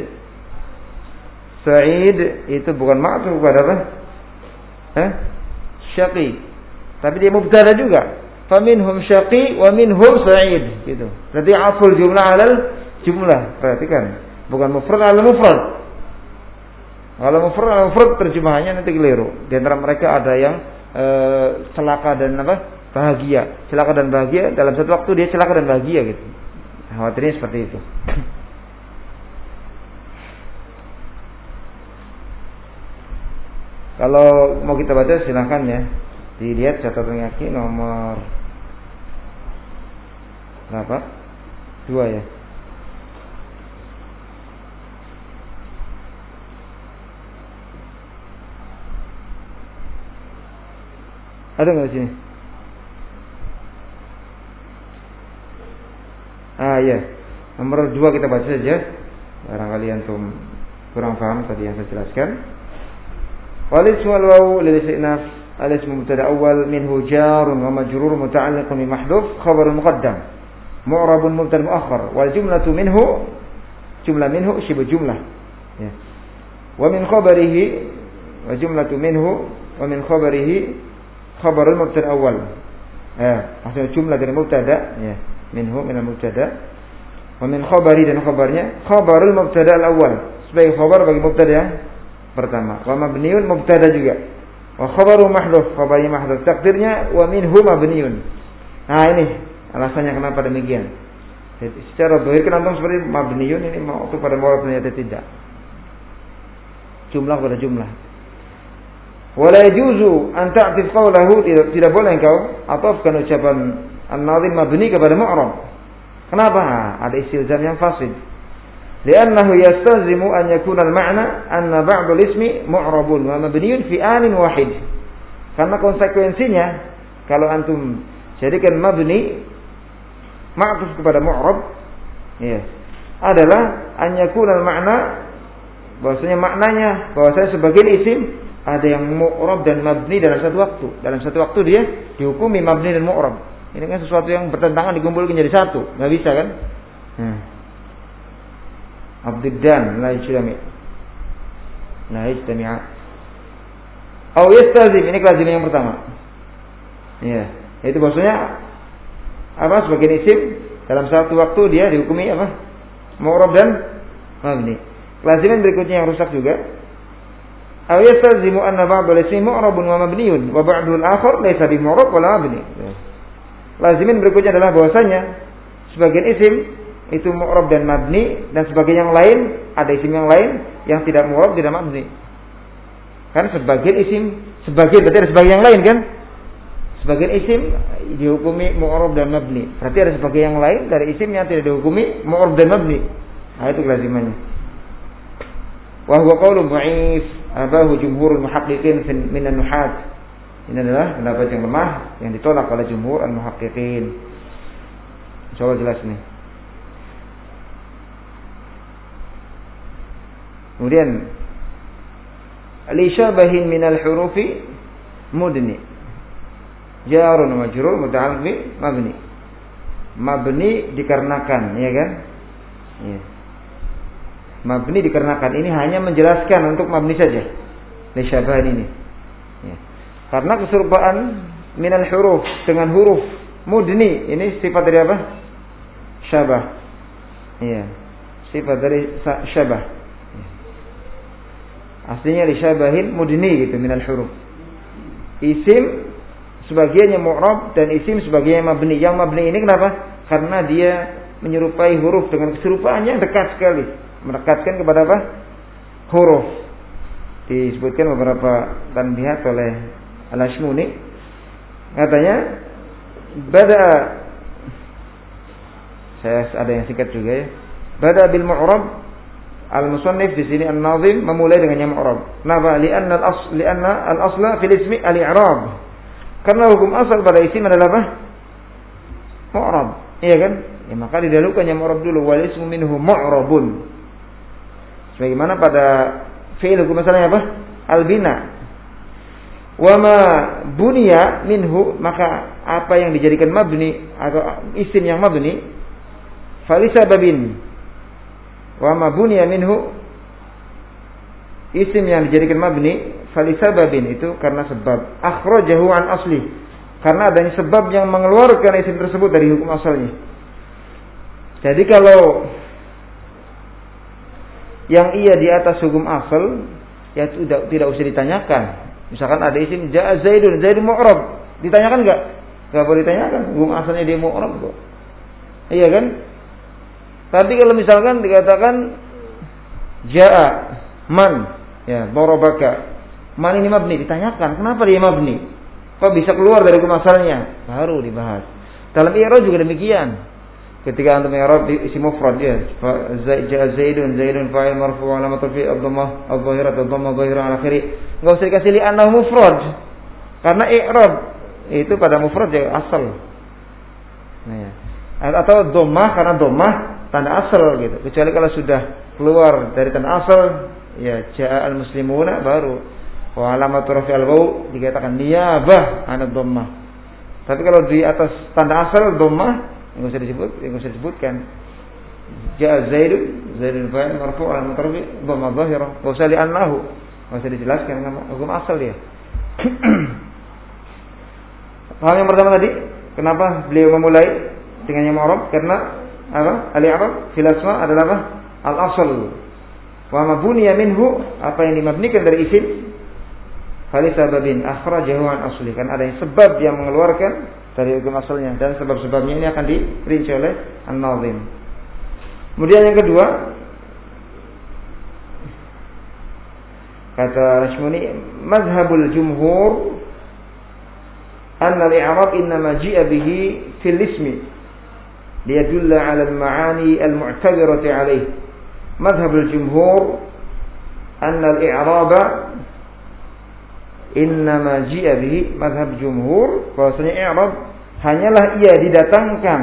Sa'id itu bukan ma'tuf kepada apa? Syaqi. Tapi dia mubtada juga. Faminhum syaqi wa minhum sa'id gitu. Berarti aful jumlah alal jumlah. Perhatikan, bukan mufrad alal mufrad. Kalau mufrad alal mufrad terjemahannya nanti keliru. Di antara mereka ada yang celaka dan apa? Bahagia. Celaka dan bahagia dalam satu waktu dia celaka dan bahagia gitu. Khawatirnya seperti itu. Kalau mau kita baca silahkan ya. Dilihat catatan kaki nomor berapa? 2 ya. Ada nggak di sini? Ya. Nomor 2 kita baca saja. Barangkali antum kurang paham tadi yang saya jelaskan. Walis wal wawu lil istinaf al-ism mubtada awwal minhu jarun wa majrur muta'alliqun bi mahdhuf khabarun muqaddam mu'rabun mubtada muakhar wal jumlatu minhu jumlah minhu shibu jumlah ya. Wa min khabarihi wa jumlatu minhu wa min khabarihi khabarul mubtada awal. Maksudnya jumlah dari mubtada ya, minhu minal mubtada. Wa min khabari dan khabarnya khabarul mubtada al-awwal. Sebagai khabar bagi mubtada yang pertama. Wa mabniun mubtada juga. Wa khabaru mahdhuf, khabarnya mahdhuf. Takdirnya wa minhu mabniun. Nah, ini alasannya kenapa demikian. Jadi secara zahir kan antum seperti mabniun ini mau itu pada mu'rab ternyata tidak. Jumlah pada jumlah. Wala yajuzu an ta'tif qawlahu, tidak boleh engkau atafkan ucapan an-nadhim mabni kepada mu'rab. Kenapa? Ada istilzam yang fasid. Li'annahu yastazimu an yakuna al-ma'na anna ba'd al-ismi mu'rabun wa mabniun fi anin wahid. Karena konsekuensinya kalau antum jadikan mabni ma'tuf kepada mu'rab ya, adalah an yakuna al-ma'na, bahwasanya maknanya bahwasanya sebagian isim ada yang mu'rab dan mabni dalam satu waktu. Dalam satu waktu dia dihukumi mabni dan mu'rab. Ini kan sesuatu yang bertentangan dikumpulkan jadi satu. Nggak bisa kan? Abdiddan la yajtami. La yajtami'a. Aw yastazim, ini kelazim yang pertama. Ya, itu maksudnya apa? Sebagian isim dalam satu waktu dia dihukumi apa? Mu'rab dan mabni. Kelaziman berikutnya yang rusak juga. Aw yastazimu anna ba'd al-ismi mu'rabun wa mabniun wa ba'du al-akhar laysa bi mu'rab wa la mabni. Lazimin berikutnya adalah bahwasanya sebagian isim itu mu'rab dan mabni dan sebagian yang lain ada isim yang lain yang tidak mu'rab tidak mabni. Karena sebagian isim, sebagian berarti ada sebagian yang lain kan? Sebagian isim dihukumi mu'rab dan mabni. Berarti ada sebagian yang lain dari isim yang tidak dihukumi mu'rab dan mabni. Nah, itu kelazimannya. Wa huwa qaulun dha'if abahu jumhurul muhaqqiqin min an-nuhat. Ini adalah pendapat yang lemah yang ditolak oleh jumhur al-muhaqqiqin. Insyaallah jelas nih. Kemudian al-isyabahin min al-hurufi mudni. Jarun wa majrur muta'alliq bi mabni. Mabni dikarenakan, ya kan? Ya. Mabni dikarenakan ini hanya menjelaskan untuk mabni saja. Lisyabahan ini. Ya. Karena keserupaan minal huruf dengan huruf mudni ini sifat dari apa? Syabah. Iya. Sifat dari syabah. Ya. Aslinya lisyabahin mudni gitu minal huruf. Isim sebagiannya mu'rab dan isim sebagiannya mabni. Yang mabni ini kenapa? Karena dia menyerupai huruf dengan keserupaannya yang dekat sekali. Mendekatkan kepada apa? Huruf. Disebutkan beberapa tanbihat oleh Al-Ashmuni. Katanya saya ada yang singkat juga ya. Bada bil mu'rab al-musannif di sini an-nazim memulai dengan yang mu'rab. Kenapa? Li'anna al-asla fil ismi al-i'rab. Karena hukum asal pada isim adalah apa? Mu'rab. Iya kan? Ya, maka didahulukan yang mu'rab dulu. Wal ismu minhu mu'rabun. Sebagaimana pada fi'il hukum asalnya apa? Al-bina. Wa ma buniya minhu, maka apa yang dijadikan mabni atau isim yang mabni falisababin. Wa ma buniya minhu, isim yang dijadikan mabni falisababin, itu karena sebab. Akhrajahu an asli, karena adanya sebab yang mengeluarkan isim tersebut dari hukum asalnya. Jadi kalau yang ia di atas hukum asal, ya tidak usah ditanyakan. Misalkan ada isim ja'a Zaidun, Zaidun mu'rab, ditanyakan enggak? Enggak boleh ditanyakan, hukum asalnya dia mu'rab kok. Iya kan? Tapi kalau misalkan dikatakan ja'a man, ya, darabaka, man ini mabni, ditanyakan, kenapa dia mabni? Kok bisa keluar dari hukum asalnya? Baru dibahas. Dalam i'rab juga demikian. Ketika antum i'rab isim mufrad, ya, ja'a Zaidun, Zaidun fa'il marfu' alamatul fi ad-dhammah adh-dhahirah ad-dhammah dhahirah ala akhiri. Enggak usah dikasih li annahu mufrad. Karena i'rab itu pada mufrad ya asal. Nah, ya. Atau dhammah karena dhammah tanda asal gitu. Kecuali kalau sudah keluar dari tanda asal, ya ja'a al-muslimuna baru wa alamatul rafi'il waw dikatakan niyabah an dhammah. Tapi kalau di atas tanda asal dhammah enggak usah disebutkan. Ja'a Zaidun fa'il marfu' alamatul rafi' dhammah dhahirah. Enggak usah li'annahu. Enggak usah dijelaskan hukum asal dia. Hal yang pertama tadi, kenapa beliau memulai dengan yang mu'rab? Karena apa? Al-i'rab fil asma adalah apa? Al-asl. Wa ma buniya minhu, apa yang dimabnikan dari isim falisababin akhrajahu an asli, kan ada yang sebab yang mengeluarkan dari hukum asalnya, dan sebab-sebabnya ini akan dirinci oleh an-nazim. Kemudian yang kedua, kata Rashmuni, mazhabul jumhur anna al-i'rab innama ji'a bihi fil ismi liyadulla 'ala al-ma'ani al-mu'tabirati 'alayh. Mazhabul jumhur anna al-i'rab innama ji'a bihi, mazhab jumhur bahwasanya i'rab hanyalah ia didatangkan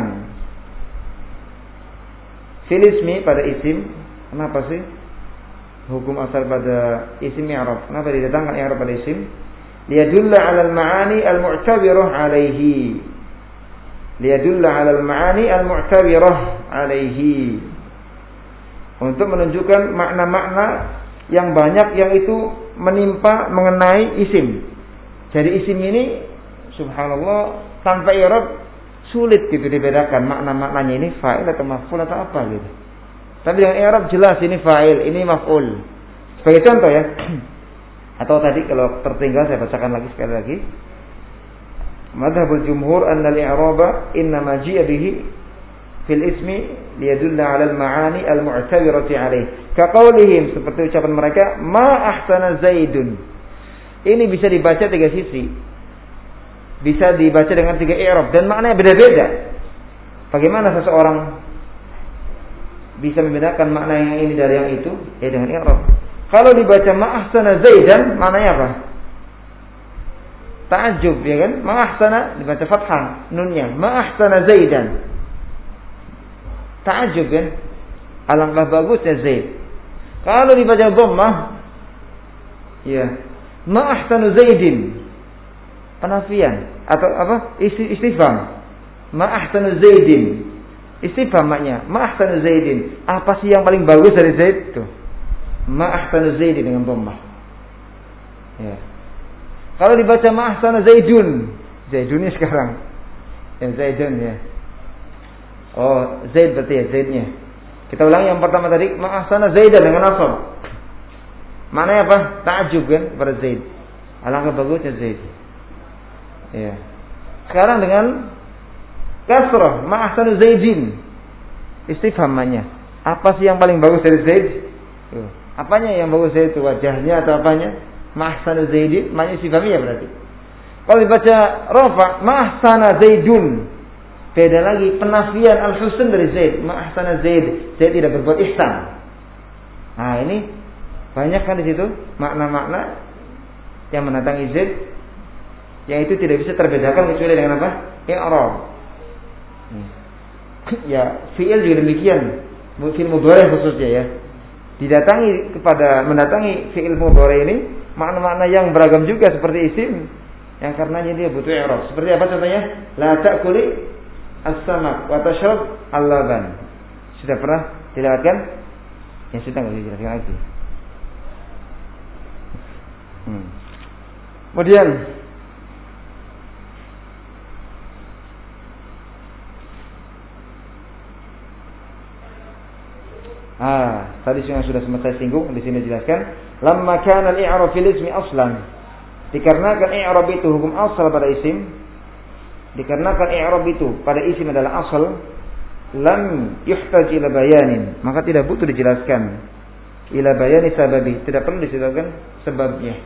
fil ismi pada isim. Kenapa sih hukum asal pada isim i'rab? Kenapa didatangkan i'rab pada isim? Liyadulla 'ala al-ma'ani al-mu'tabirah 'alaihi. Liyadulla 'ala al-ma'ani al-mu'tabirah 'alaihi. Untuk menunjukkan makna-makna yang banyak yang itu menimpa mengenai isim. Jadi isim ini subhanallah tanpa i'rab sulit gitu dibedakan makna-maknanya, ini fa'il atau maf'ul atau apa gitu. Tapi dengan i'rab jelas ini fa'il, ini maf'ul. Sebagai contoh ya. Atau tadi kalau tertinggal saya bacakan lagi sekali lagi. Madhabul jumhur anna al-i'raba innama ji'a bihi fil ismi liyadulla 'ala al-ma'ani al-mu'tabirati 'alayh. Kaqaulihim, seperti ucapan mereka, ma ahsana Zaidun. Ini bisa dibaca tiga sisi. Bisa dibaca dengan tiga i'rab dan maknanya beda-beda. Bagaimana seseorang bisa membedakan makna yang ini dari yang itu? Ya dengan i'rab. Kalau dibaca ma ahsana Zaidan, maknanya apa? Ta'ajjub, ya kan? Ma ahsana dibaca fathah nunnya. Ma ahsana Zaidan. Ta'ajjub kan? Alangkah bagusnya Zaid. Kalau dibaca dhammah, ya, ma ahsanu Zaidin. Penafian atau apa? Istifham. Ma ahsanu Zaidin. Istifham maknanya ma ahsanu Zaidin. Apa sih yang paling bagus dari Zaid? Tuh. Ma ahsanu Zaidin dengan dhammah. Ya. Kalau dibaca ma ahsanu Zaidun. Zaidunnya sekarang. Ya Zaidun ya. Oh, Zaid berarti ya Zaidnya. Kita ulang yang pertama tadi ma ahsanu Zaidan dengan nasab. Maknanya apa? Ta'ajub kan pada Zaid. Alangkah bagusnya Zaid. Ya. Sekarang dengan kasrah, ma ahsanu Zaidin. Istifhamnya. Apa sih yang paling bagus dari Zaid? Apanya yang bagus dari itu? Wajahnya atau apanya? Ma ahsanu Zaidin, maknanya istifhamiyah berarti. Kalau dibaca rafa, ma ahsana Zaidun. Beda lagi penafian al-husn dari Zaid. Ma ahsana Zaid. Zaid tidak berbuat ihsan. Nah, ini banyak kan di situ makna-makna yang mendatangi Zaid yang itu tidak bisa terbedakan kecuali dengan apa? I'rab. Ya, fi'il juga demikian. Fi'il mudhari khususnya ya. Mendatangi fi'il mudhari ini makna-makna yang beragam juga seperti isim yang karenanya dia butuh i'rab. Seperti apa contohnya? La ta'kuli as-samak wa tashrab al-laban. Sudah pernah dilewatkan? Ya sudah enggak dijelaskan lagi. Kemudian tadi yang sudah saya singgung di sini dijelaskan, lamma kana al-i'rab fil ismi aslan. Dikarenakan i'rab itu hukum asal pada isim, dikarenakan i'rab itu pada isim adalah asal, lam yuhtaj ila bayanin, maka tidak butuh dijelaskan ila bayani sababi, tidak perlu dijelaskan sebabnya.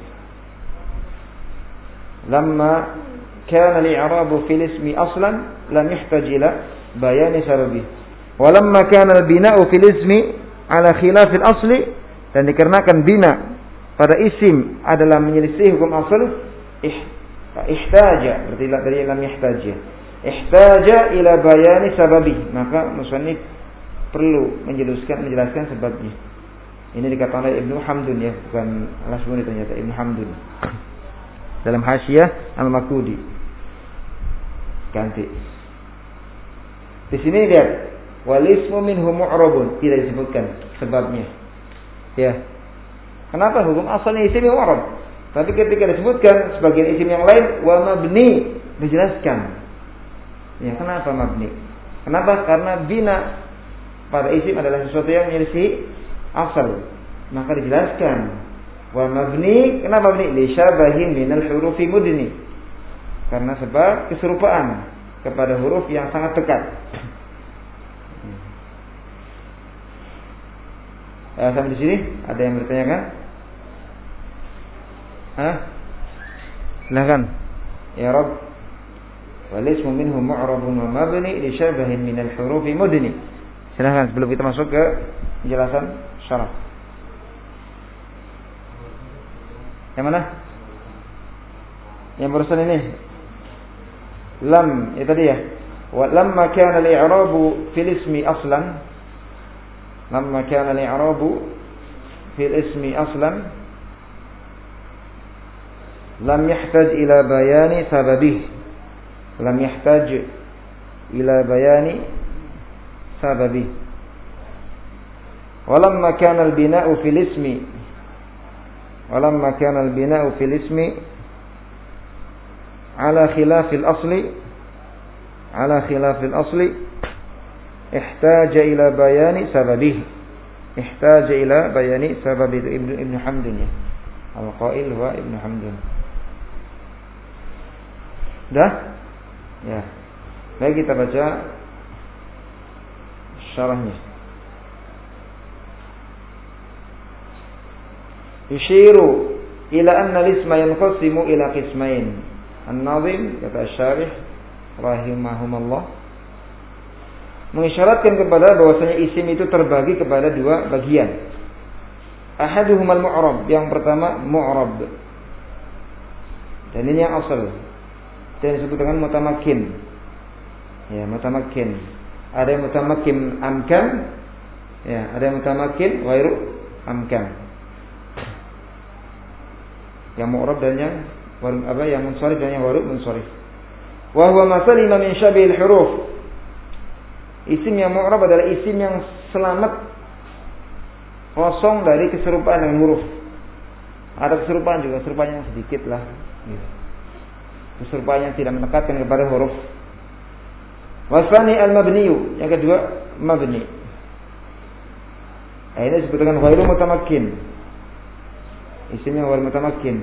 Lamma kana al-i'rab fil ismi aslan lam yuhtaj ila bayani sababi. Walamma kana al-bina'u fil ismi ala khilaf al-asli, dan dikarenakan bina pada isim adalah menyelisih hukum asal, ihtaja berarti dari lam yahtaja. Ihtaja ila bayani sababi, maka musannif perlu menjelaskan sebabnya. Ini dikatakan oleh Ibnu Hamdun ya, bukan Al-Asbuni ternyata Ibnu Hamdun. Dalam Hasyiyah Al-Makudi. Ganti. Di sini lihat wal ismu minhu mu'rabun, tidak disebutkan sebabnya. Ya. Kenapa hukum asalnya isim mu'rab? Tapi ketika disebutkan sebagian isim yang lain wa mabni, dijelaskan. Ya, kenapa mabni? Kenapa? Karena bina pada isim adalah sesuatu yang menyelisih asal. Maka dijelaskan wa mabni, kenapa mabni? Li syabahin minal hurufi mudni. Karena sebab keserupaan kepada huruf yang sangat dekat. Sampai di sini ada yang bertanyakan? Silakan. Ya Rabb, wal ismu minhu mu'rabun wa mabni li syabahin min al-hurufi mudni. Silakan sebelum kita masuk ke penjelasan syarah. Yang mana? Yang barusan ini. Lam, itu tadi ya. Wa lamma kana al-i'rabu fil ismi aslan. Lamma kana al-i'rabu fil ismi aslan lam yahtaj ila bayani sababih. Lam yahtaj ila bayani sababih. Walamma kana al-bina'u fil ismi ala khilaf al-asli ihtaja ila bayani sababih. Ihtaja ila bayani sababih. Ibnu Hamdun ya. Al-qail wa Ibnu Hamdun. Dah? Ya. Baik, kita baca syarahnya. Yushiru ila anna al-isma yanqasimu ila qismain. An-Nazim kata Syarih rahimahumullah mengisyaratkan kepada bahwasanya isim itu terbagi kepada dua bagian. Ahaduhumal mu'rab, yang pertama mu'rab. Dan ini yang asal. Dan disebut dengan mutamakin. Ya, mutamakin. Ada yang mutamakin amkan, ya, ada yang mutamakin ghairu amkan. Yang mu'rab dan yang munsharif dan yang ghairu munsharif. Wa huwa ma salima min syabil huruf. Isim yang mu'rab adalah isim yang selamat kosong dari keserupaan dengan huruf. Ada keserupaan juga, keserupaan yang sedikit lah. Keserupaan yang tidak menekatkan kepada huruf. Wasani al-mabniyu, yang kedua mabni. Ini disebut dengan ghairu mutamakkin. Isimnya ghairu mutamakkin.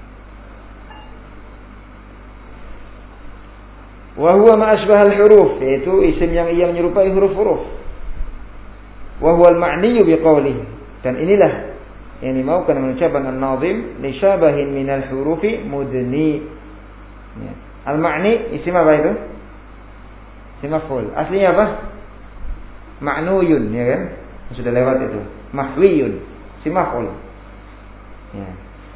Wa huwa ma asbaha al-huruf, yaitu isim yang ia menyerupai huruf-huruf. Wa huwa al-ma'niyu biqaulihi, dan inilah yang dimaukan mengucapkan an-nazim li syabahin minal hurufi mudni. Ya. Al-ma'ni isim apa itu? Isim maf'ul. Aslinya apa? Ma'nuyun, ya kan? Sudah lewat itu. Mahwiyun, isim maf'ul. Ya.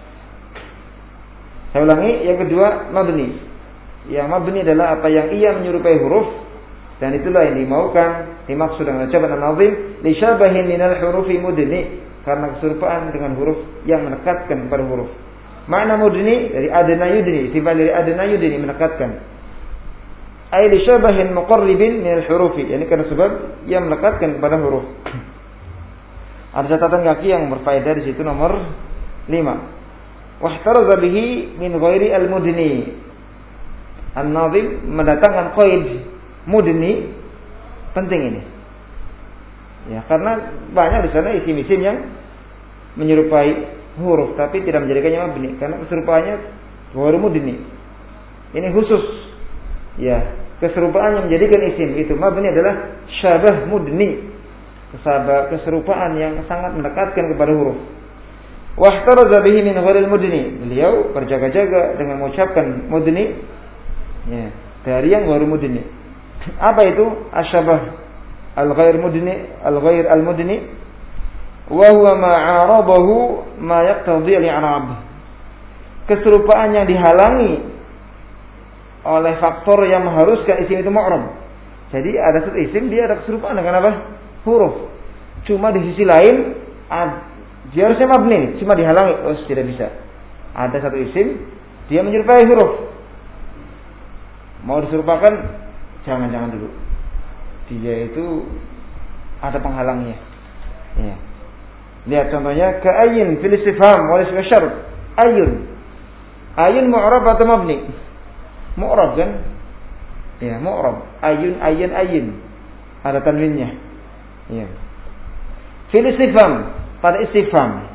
Saya ulangi, yang kedua mabni. Yang mabni adalah apa yang ia menyerupai huruf, dan itulah yang dimaukan, dimaksud dengan ucapan an-nazim li syabahin minal hurufi mudni, karena keserupaan dengan huruf yang menekatkan pada huruf. Makna mudni dari adna yudni, sifat dari adna yudni menekatkan. Ai li syabahin muqarribin minal hurufi, yani karena sebab yang menekatkan kepada huruf. Ada catatan kaki yang berfaedah di situ nomor 5. Wahtaraza bihi min ghairi al-mudni. An-nazim mendatangkan qaid mudni, penting ini. Ya, karena banyak di sana isim-isim yang menyerupai huruf tapi tidak menjadikannya mabni karena keserupaannya ghairu mudni. Ini khusus. Ya, keserupaan yang menjadikan isim itu mabni adalah syabah mudni. Keserupaan yang sangat mendekatkan kepada huruf. Wahtaraza bihi min ghairil mudni. Beliau berjaga-jaga dengan mengucapkan mudni, ya, dari yang ghairu mudni. Apa itu asyabah al-ghair mudni, al-ghair al-mudni? Wa huwa ma 'arabahu ma yaqtadi al-i'rab. Keserupaan yang dihalangi oleh faktor yang mengharuskan isim itu mu'rab. Jadi ada satu isim dia ada keserupaan dengan apa? Huruf. Cuma di sisi lain dia harusnya mabni, cuma dihalangi. Oh, tidak bisa. Ada satu isim dia menyerupai huruf. Mau diserupakan, jangan dulu. Dia itu ada penghalangnya. Ya. Lihat contohnya ka'ayyin fil istifham wal ism syart. Ayun. Ayun mu'rab atau mabni? Mu'rab kan? Ya, mu'rab. Ayun. Ada tanwinnya. Ya. Fil istifham, pada istifham.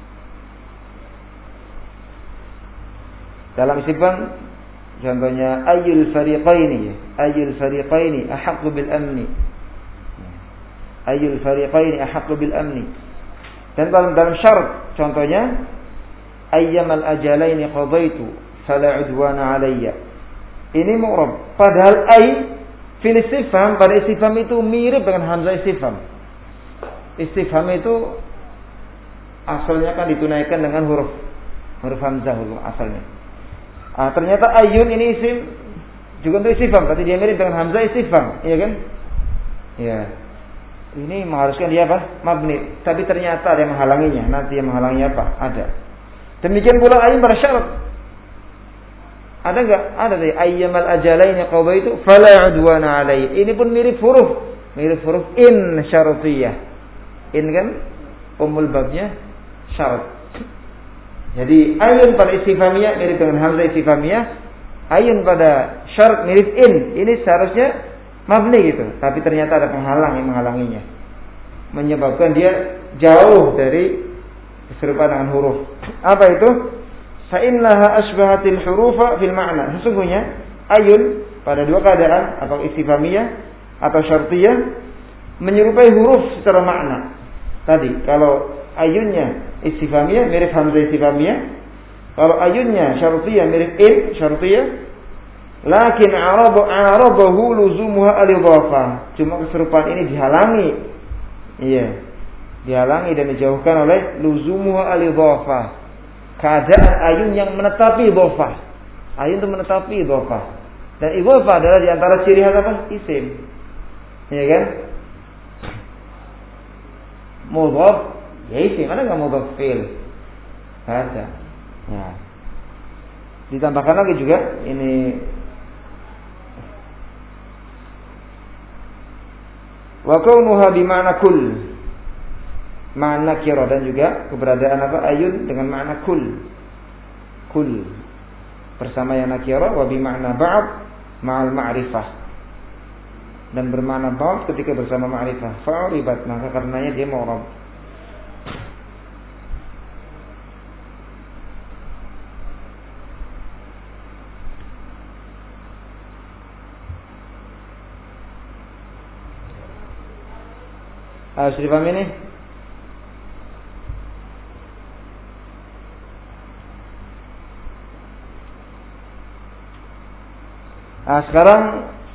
Dalam istifham contohnya ayyul fariqaini ahaqqu bil amni. Ayyul fariqaini ahaqqu bil amni. Dan dalam syarat contohnya ayyamal ajalaini qadaitu fala udwana alayya. Ini mu'rab. Padahal ay fil istifham, pada istifham itu mirip dengan hamzah istifham. Istifham itu asalnya kan ditunaikan dengan huruf hamzah asalnya. Ternyata ayun ini isim juga untuk istifham, tapi dia mirip dengan hamzah istifham, iya kan? Ya. Ini mengharuskan dia apa? Mabni. Tapi ternyata ada yang menghalanginya. Nanti yang menghalangi apa? Ada. Demikian pula ayun pada syarat. Ada enggak? Ada tadi ayyamal ajalaini qadaitu fala udwana alayya. Ini pun mirip huruf in syartiyah. In kan umul babnya syarat. Jadi ayun pada istifhamiyah mirip dengan hamzah istifhamiyah. Ayun pada syarat mirip in. Ini seharusnya mabni gitu. Tapi ternyata ada penghalang yang menghalanginya. Menyebabkan dia jauh dari keserupaan dengan huruf. Apa itu? Fa'innaha asbahatil hurufa fil ma'na. Sesungguhnya ayun pada dua keadaan, atau istifhamiyah atau syartiyah, menyerupai huruf secara makna. Tadi kalau ayunnya istifhamiyah mirip hamzah istifhamiyah, kalau ayunnya syartiyah mirip in syartiyah, lakin arabahu luzumuha al-idhafah. Cuma keserupaan ini dihalangi. Iya. Dihalangi dan dijauhkan oleh luzumuha al-idhafah. Keadaan ayun yang menetapi idhafah. Ayun itu menetapi idhafah. Dan idhafah adalah di antara ciri khas apa? Isim. Iya kan? Mudhaf ya isim, ada enggak mudhaf fi'il? Ada. Ya. Ditambahkan lagi juga ini Wa kaunuha bima'na kull. Makna nakirah dan juga keberadaan ayun dengan makna kull. Kull bersama yang nakirah wa bima'na ba'd ma'al ma'rifah. Dan bermakna ba'd ketika bersama ma'rifah. Fa'uribat, maka karenanya dia mu'rab. Sudah dipahami ini? Sekarang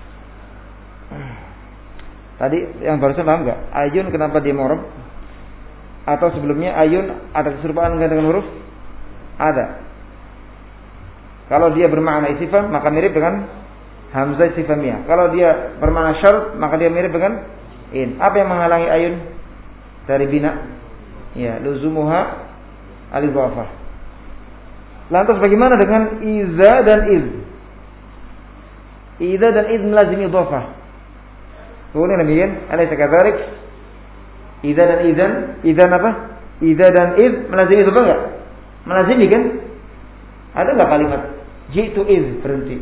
tadi yang barusan paham nggak? Ayun kenapa dia mu'rab? Atau sebelumnya ayun ada keserupaan dengan huruf? Ada. Kalau dia bermakna istifham maka mirip dengan hamzah istifhamiyah. Kalau dia bermakna syarat maka dia mirip dengan in. Apa yang menghalangi ayun dari bina? Ya, luzumuha al-idhafah. Lantas bagaimana dengan iza dan iz? Iza dan iz melazimi idhafah. Kemudian demikian, alaysa kadzalik? Iza dan idzan apa? Iza dan iz melazimi idhafah enggak? Melazimi kan? Ada enggak kalimat jitu iz berhenti?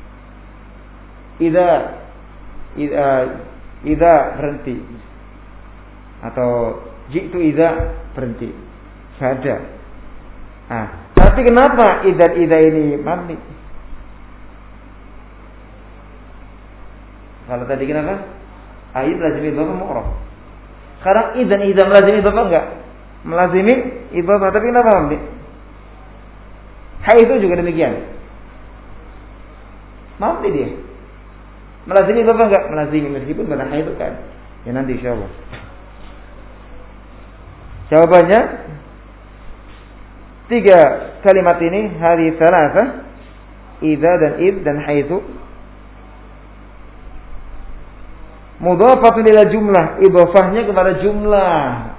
Iza berhenti atau jitu iza berhenti. Ada. Tapi kenapa iza ini mabni? Kalau tadi kenapa? Ayat lazimi idhafah mu'rab. Sekarang iza melazimi idhafah enggak? Melazimi idhafah, tapi kenapa mabni? Itu juga demikian. Mabni dia. Melazimi idhafah enggak? Melazimi meskipun pada itu kan. Ya nanti insyaallah. Jawabannya 3 kalimat ini hari thalatha, idza dan id dan haitsu mudhafatun ila jumlah, idhafahnya kepada jumlah.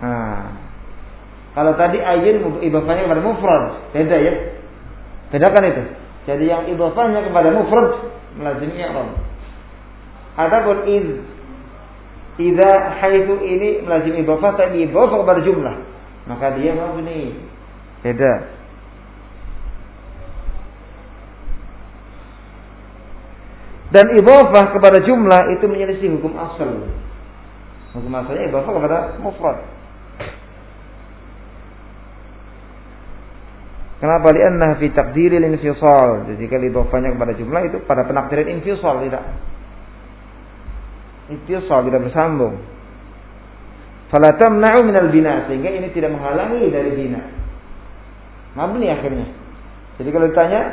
Kalau tadi ayun idhafahnya kepada mufrad, beda ya. Bedakan itu. Jadi yang idhafahnya kepada mufrad melazimi i'rab. Adapun idza haitsu ini melazimi idhafah tapi idhafah kepada jumlah, maka dia mabni. Beda. Dan idhafah kepada jumlah itu menyelisih hukum asal. Hukum asalnya idhafah kepada mufrad. Kenapa? Li'annaha fi taqdiril infisal. Jadi kalau idhafahnya kepada jumlah itu pada penakdiran infisal, tidak. Infisal tidak bersambung. Fala tamna'u minal bina, sehingga ini tidak menghalangi dari bina. Mabni akhirnya. Jadi kalau ditanya,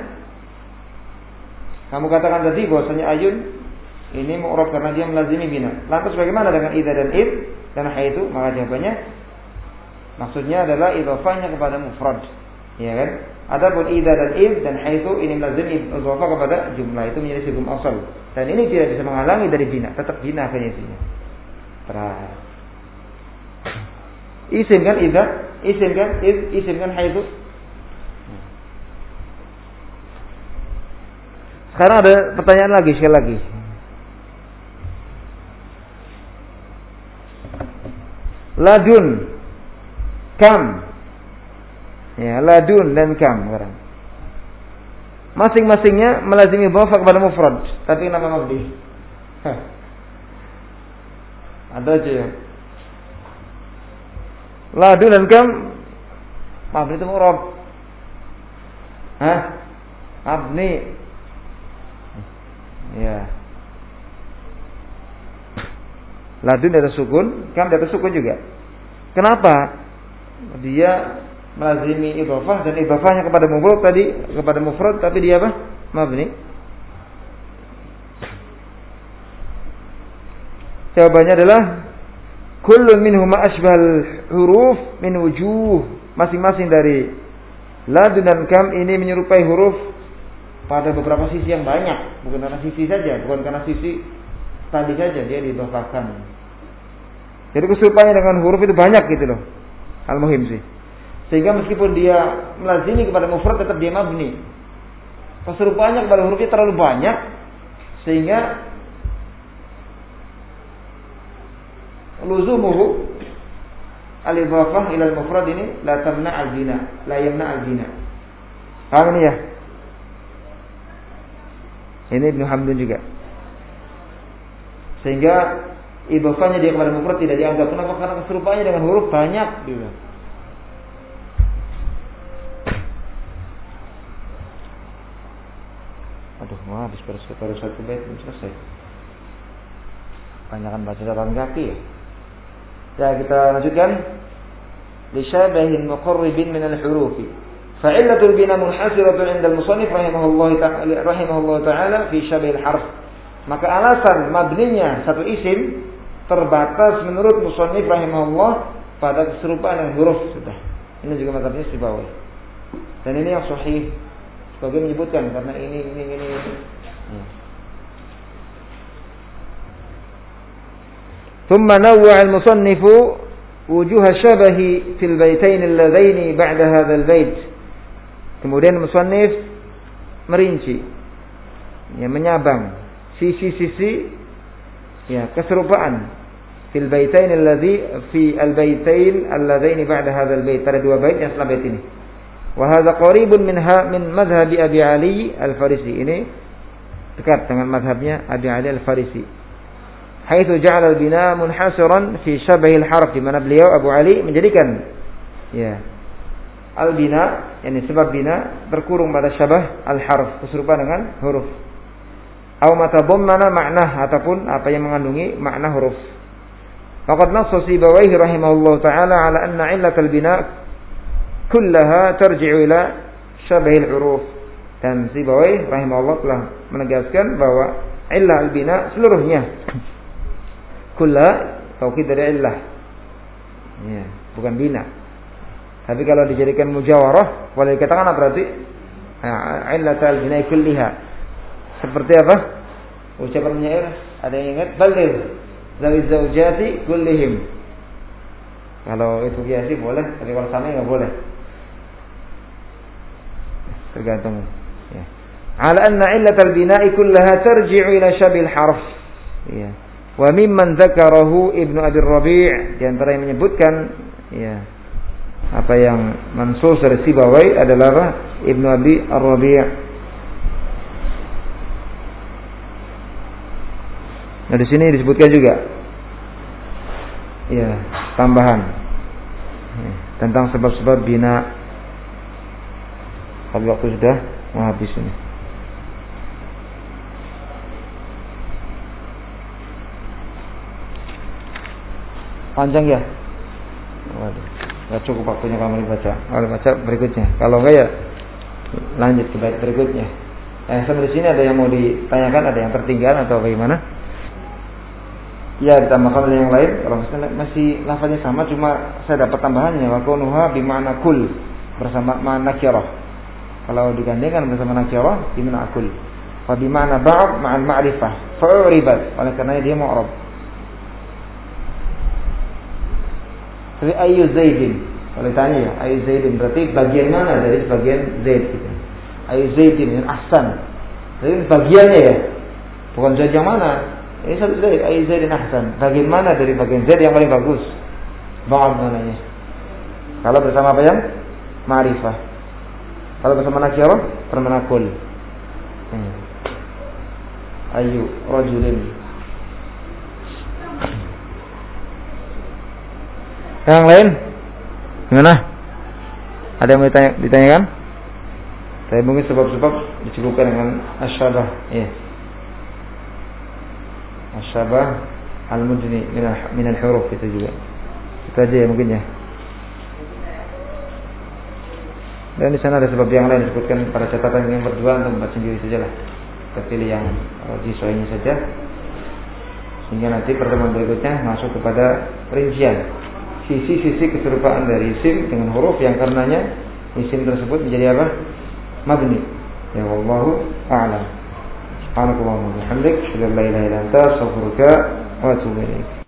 kamu katakan tadi bahwasanya ayun ini mu'rab karena dia melazimi bina. Lantas bagaimana dengan idza dan id dan haitsu? Maka jawabannya maksudnya adalah idhafahnya kepada mufrad. Ya kan? Adapun idza dan id dan haitsu ini melazimi idhafah kepada jumlah, itu menjadi hukum asal. Dan ini tidak bisa menghalangi dari bina, tetap bina akhirnya isinya. Terus. Isim kan idza, isim kan id, isim kan haitsu. Sekarang ada pertanyaan lagi, sekali lagi. Ladun, kam. Ya, ladun dan kam sekarang. Masing-masingnya melazimi idhafah kepada mufrad, tapi nama mabni. Ada aja ya. Ladun dan kam mabni itu mu'rab. Mabni. Ya. Ladun di atas sukun, kam di atas sukun juga. Kenapa? Dia melazimi idhafah dan idhafahnya kepada mufrad tadi, kepada mufrad tapi dia apa? Mabni. Jawabannya adalah kullun minhuma asbahal huruf min wujuh. Masing-masing dari ladun dan kam ini menyerupai huruf pada beberapa sisi yang banyak, bukan karena sisi saja, bukan karena sisi tadi saja dia didhafahkan. Jadi keserupanya dengan huruf itu banyak gitu loh. Al-muhim sih. Sehingga meskipun dia melazimi kepada mufrad tetap dia mabni. Keserupaannya kepada hurufnya terlalu banyak sehingga luzumuhu al-idhafah ila al-mufrad ini la tamna al-bina, la yamna al-bina. Paham ini ya? Ini Ibnu Hamdun juga. Sehingga idhafahnya dia kepada mufrad tidak dianggap. Kenapa? Karena keserupaannya dengan huruf banyak gitu. Aduh, habis baru satu bait belum selesai. Banyakan baca catatan kaki ya. Ya, kita lanjutkan. Lishabahin muqarribin min al-hurufi. Fa'illatul bina munhasiratun 'inda al-musannif rahimahullah ta'ala fi syabih al-harf. Maka alasan mabninya satu isim terbatas menurut musannif rahimahullah pada keserupaan dengan huruf sudah. Ini juga mazhabnya Sibawi. Dan ini yang sahih. Sebagian menyebutkan karena ini. ثم نوع المصنف وجوه الشبه في البيتين اللذين بعد هذا البيت. Kemudian musannif merinci, menyabang sisi-sisi keserupaan fil baitain alladzain ba'da hadzal bait, pada dua bait yang setelah bait ini. Wa hadza qaribun min madhhab Abi Ali Al-Farisi. Ini dekat dengan mazhabnya Abi Ali Al-Farisi. Haitsu ja'ala al-bina munhasiran fi syabah al-harf, di mana beliau Abu Ali menjadikan al-bina, yakni sebab bina berkurung pada syabah al-harf, keserupaan dengan huruf. Aw ma tadammana ma'nah, ataupun apa yang mengandungi makna huruf. Faqad nassa Sibawayhi rahimahullah ta'ala ala anna 'illat al-bina kullaha tarji'u ila syabah al-huruf. Dan Sibawayhi rahimahullah telah menegaskan bahwa illah al-bina seluruhnya kulla taukid dari illah, bukan bina. Tapi kalau dijadikan mujawarah boleh dikatakan apa berarti? Illat al-bina kulliha. Seperti apa? Ucapan penyair, ada yang ingat? Baligh zawi zaujati kullihim. Kalau itu kiasi boleh, tapi kalau sama enggak boleh. Tergantung. Ala anna illat al-bina'i kullaha tarji'u ila syabil harf. Wa mimman dzakarahu Ibnu Abi Rabi', di antara yang menyebutkan apa yang mansus dari Sibawai adalah Ibnu Abi Rabi'. Nah, di sini disebutkan juga tambahan tentang sebab-sebab bina. Kalau waktu sudah mau habis ini. Panjang ya? Waduh, nggak cukup waktunya kamu baca. Kalau baca berikutnya. Kalau enggak ya lanjut ke bait berikutnya. Sampai di sini ada yang mau ditanyakan, ada yang tertinggal atau bagaimana? Ya, ditambahkan oleh yang lain. Kalau masih lafaznya sama, cuma saya dapat tambahannya wa kunuha bi ma'na kul, bersama ma'na nakirah. Kalau digandengkan bersama nakirah bi ma'na kul. Wa bi ma'na ba'd ma'al ma'rifah fa'uribat. Oleh karena dia mu'rab. Tapi ayu zaidin, kalau ditanya ayu zaidin berarti bagian mana dari bagian zaid gitu. Ayu zaidin yang ahsan. Jadi bagiannya ya, bukan zaid yang mana. Ini satu zaid, ayu zaidin ahsan. Bagian mana dari bagian zaid yang paling bagus? Ba'd mananya. Kalau bersama apa yang? Ma'rifah. Kalau bersama nakirah, permana kul. Ayu rajulin. Yang lain? Gimana? Ada yang mau ditanyakan? Saya mungkin sebab-sebab dicukupkan dengan asyabah. Asyabah al-mudni min al-huruf itu juga. Itu aja ya mungkin ya. Dan di sana ada sebab yang lain disebutkan pada catatan yang berdua, untuk membaca sendiri sajalah. Kita pilih yang disesuaikan saja. Sehingga nanti pertemuan berikutnya masuk kepada rincian sisi-sisi keserupaan dari isim dengan huruf yang karenanya isim tersebut menjadi apa? Mabni. Ya wallahu a'lam. Subhanakallahumma wa bihamdik, asyhadu an la ilaha illa anta, astaghfiruka wa atubu ilaik.